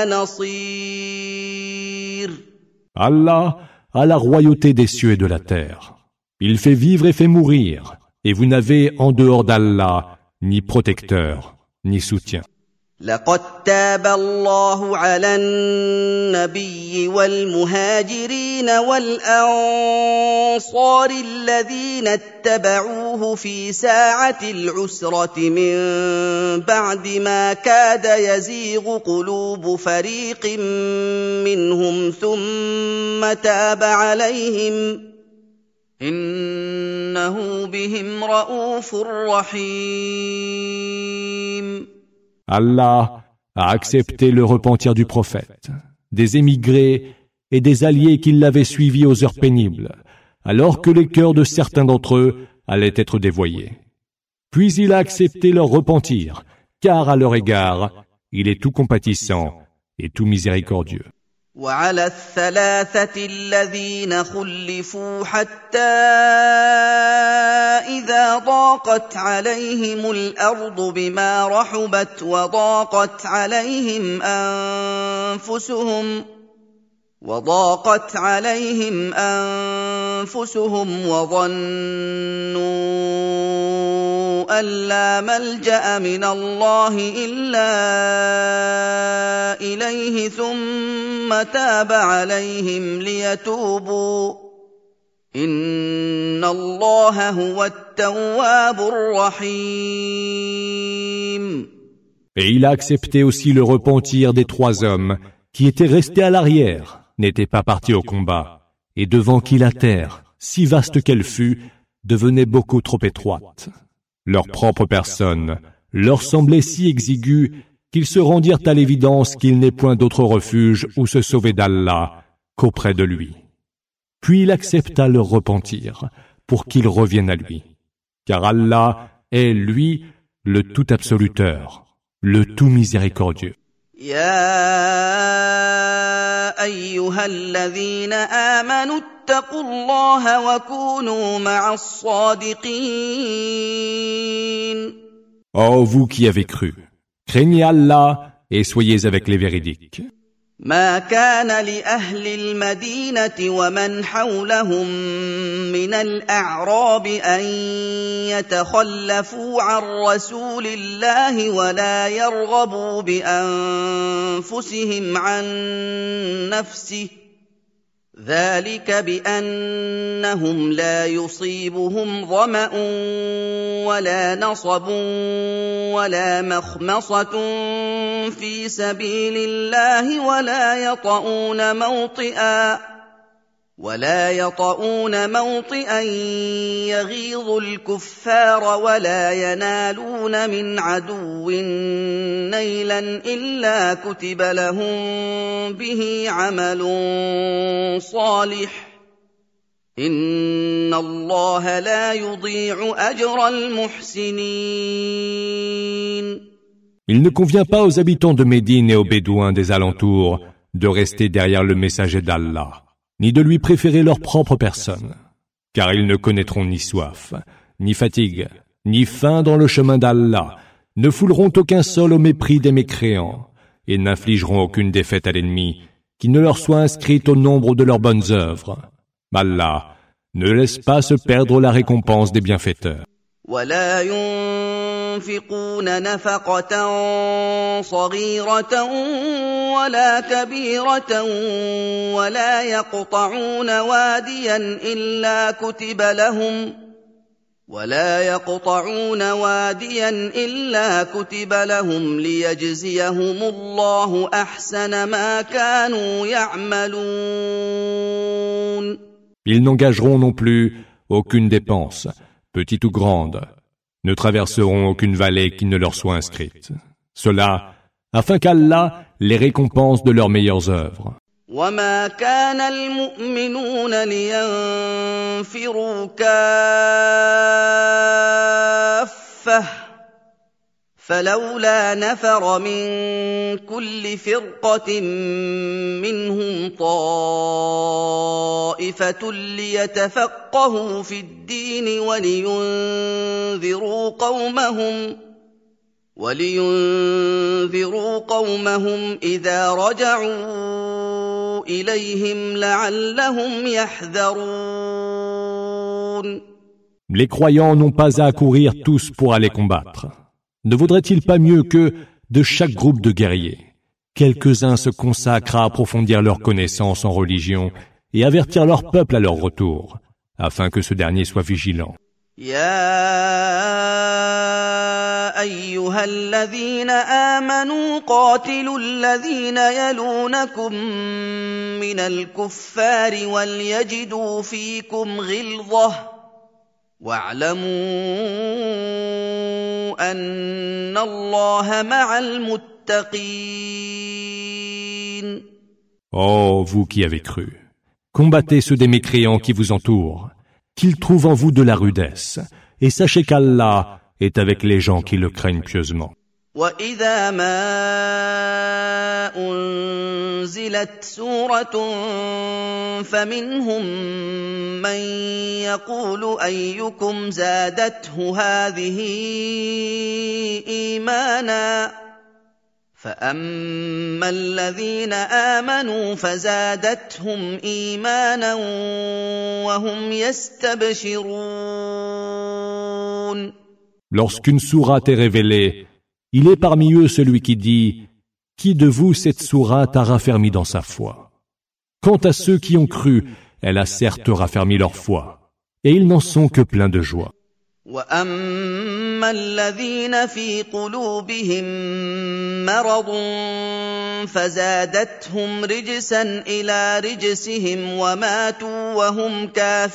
نصير. Allah a la royauté des cieux et de la terre. Il fait vivre et fait mourir, et vous n'avez en dehors d'Allah ni protecteur, ni soutien. لقد تاب الله على النبي والمهاجرين والأنصار الذين اتبعوه في ساعة العسرة من بعد ما كاد يزيغ قلوب فريق منهم ثم تاب عليهم إنه بهم رءوف رحيم. Allah a accepté le repentir du prophète, des émigrés et des alliés qui l'avaient suivi aux heures pénibles, alors que les cœurs de certains d'entre eux allaient être dévoyés. Puis il a accepté leur repentir, car à leur égard, il est tout compatissant et tout miséricordieux. وعلى الثلاثة الذين خلفوا حتى إذا ضاقت عليهم الأرض بما رحبت وضاقت عليهم أنفسهم وضاقت عليهم أنفسهم وظنوا أن لا ملجأ من الله إلا إليه ثم تاب عليهم ليتوبوا إن الله هو التواب الرحيم. Et il a accepté aussi le repentir des trois hommes qui étaient restés à l'arrière, n'étaient pas partis au combat, et devant qui la terre, si vaste qu'elle fût, devenait beaucoup trop étroite. Leur propre personne leur semblait si exiguë qu'ils se rendirent à l'évidence qu'il n'est point d'autre refuge où se sauver d'Allah qu'auprès de lui. Puis il accepta leur repentir pour qu'ils reviennent à lui, car Allah est, lui, le tout absoluteur, le tout miséricordieux. يا أيها الذين آمنوا اتقوا الله وكونوا مع الصادقين. Ô vous qui avez cru, craignez Allah et soyez avec les véridiques. ما كان لأهل المدينة ومن حولهم من الأعراب أن يتخلفوا عن رسول الله ولا يرغبوا بأنفسهم عن نفسه ذلك بأنهم لا يصيبهم ظمأ ولا نصب ولا مخمصة في سبيل الله ولا يطؤون موطئا ولا يطؤون موطئا يغيظ الكفار ولا ينالون من عدو نيلا إلا كتب لهم به عمل صالح إن الله لا يضيع أجر المحسنين. Il ne convient pas aux habitants de Médine et aux Bédouins des alentours de rester derrière le messager d'Allah, ni de lui préférer leur propre personne, car ils ne connaîtront ni soif, ni fatigue, ni faim dans le chemin d'Allah, ne fouleront aucun sol au mépris des mécréants, et n'infligeront aucune défaite à l'ennemi qui ne leur soit inscrite au nombre de leurs bonnes œuvres. Allah ne laisse pas se perdre la récompense des bienfaiteurs. ولا ينفقون نفقة صغيرة ولا كبيرة ولا يقطعون واديا إلا كتب لهم ولا يقطعون واديا إلا كتب لهم ليجزيهم الله أحسن ما كانوا يعملون. Ils n'engageront non plus aucune dépense, petite ou grande, ne traverseront aucune vallée qui ne leur soit inscrite. Cela, afin qu'Allah les récompense de leurs meilleures œuvres. وما كان المؤمنون لينفروا كافة فلولا نفر من كل فرقة منهم طائفة ليتفقهوا في الدين ولينذروا قومهم ولينذروا قومهم إذا رجعوا إليهم لعلهم يحذرون. Les croyants n'ont pas à accourir tous pour aller combattre. Ne vaudrait-il pas mieux que, de chaque groupe de guerriers, quelques-uns se consacrent à approfondir leurs connaissances en religion et avertir leur peuple à leur retour, afin que ce dernier soit vigilant. يا أيها الذين آمنوا قاتلوا الذين يلونكم من الكفار وليجدوا فيكم غلظة واعلموا أن الله مع المتقين. Ô vous qui avez cru, combattez ceux des mécréants qui vous entourent, qu'ils trouvent en vous de la rudesse, et sachez qu'Allah est avec les gens qui le craignent pieusement. وَإِذَا مَا أُنزِلَتْ سُورَةٌ فَمِنْهُم مَّن يَقُولُ أَيُّكُمْ زَادَتْهُ هَٰذِهِ إِيمَانًا فَأَمَّا الَّذِينَ آمَنُوا فَزَادَتْهُمْ إِيمَانًا وَهُمْ يَسْتَبْشِرُونَ. Lorsqu'une sourate est révélée, il est parmi eux celui qui dit « Qui de vous cette sourate a raffermi dans sa foi ?» Quant à ceux qui ont cru, elle a certes raffermi leur foi, et ils n'en sont que pleins de joie. وَأَمَّا الَّذِينَ فِي قُلُوبِهِم مَّرَضٌ فَزَادَتْهُمْ رِجْسًا إِلَىٰ رِجْسِهِمْ وَمَاتُوا وَهُمْ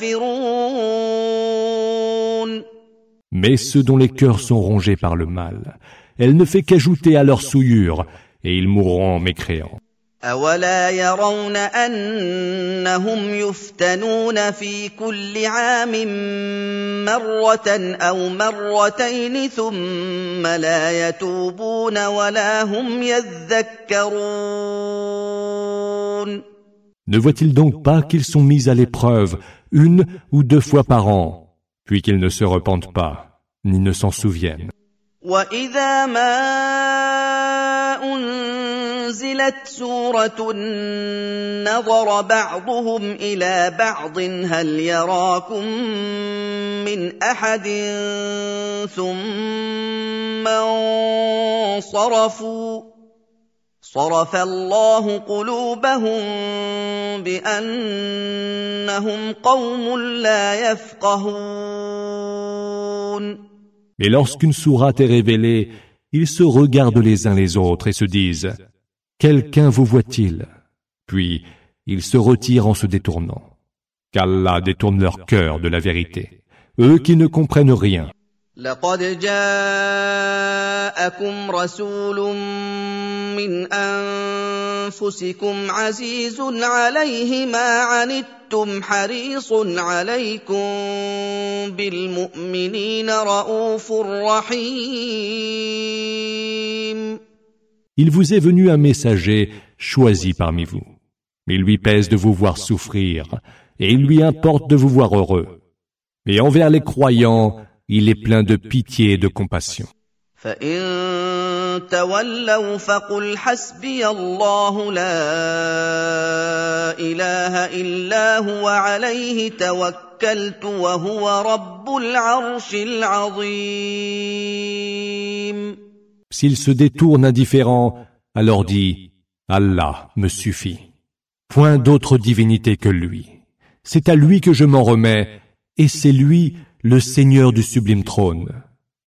كَافِرُونَ. Mais ceux dont les cœurs sont rongés par le mal, elle ne fait qu'ajouter à leur souillure, et ils mourront en mécréants. أَوَلَا يَرَوْنَ أَنَّهُمْ يُفْتَنُونَ فِي كُلِّ عَامٍ مَّرَّةً أَوْ مَرَّتَيْنِ ثُمَّ لَا يَتُوبُونَ وَلَا هُمْ يَذَّكَّرُونَ. Ne voit-il donc pas qu'ils sont mis à l'épreuve une ou deux fois par an, puis qu'ils ne se repentent pas, ni ne s'en souviennent? وَإِذَا مَا أُنزِلَتْ سُورَةٌ نَظَرَ بَعْضُهُمْ إِلَى بَعْضٍ هَلْ يَرَاكُم مِّنْ أَحَدٍ ثُمَّ انصَرَفُوا صَرَفَ اللَّهُ قُلُوبَهُم بِأَنَّهُمْ قَوْمٌ لَّا يَفْقَهُونَ. Et lorsqu'une sourate est révélée, ils se regardent les uns les autres et se disent « Quelqu'un vous voit-il » Puis ils se retirent en se détournant. Qu'Allah détourne leur cœur de la vérité, eux qui ne comprennent rien. لقد جاءكم رسول من أنفسكم عزيز عليه ما عنتم حريص عليكم بالمؤمنين رءوف رحيم. Il vous est venu un messager choisi parmi vous. Il lui pèse de vous voir souffrir et il lui importe de vous voir heureux. Et envers les croyants, il est plein de pitié et de compassion. فَإِن تَوَلَّوْا فَقُلْ حَسْبِيَ اللَّهُ لَا إِلَٰهَ إِلَّا هُوَ عَلَيْهِ تَوَكَّلْتُ وَهُوَ رَبُّ الْعَرْشِ الْعَظِيمِ. S'ils se détournent indifférents, alors dis « Allah me suffit. Point d'autre divinité que lui. C'est à lui que je m'en remets, et c'est lui le Seigneur du sublime trône. »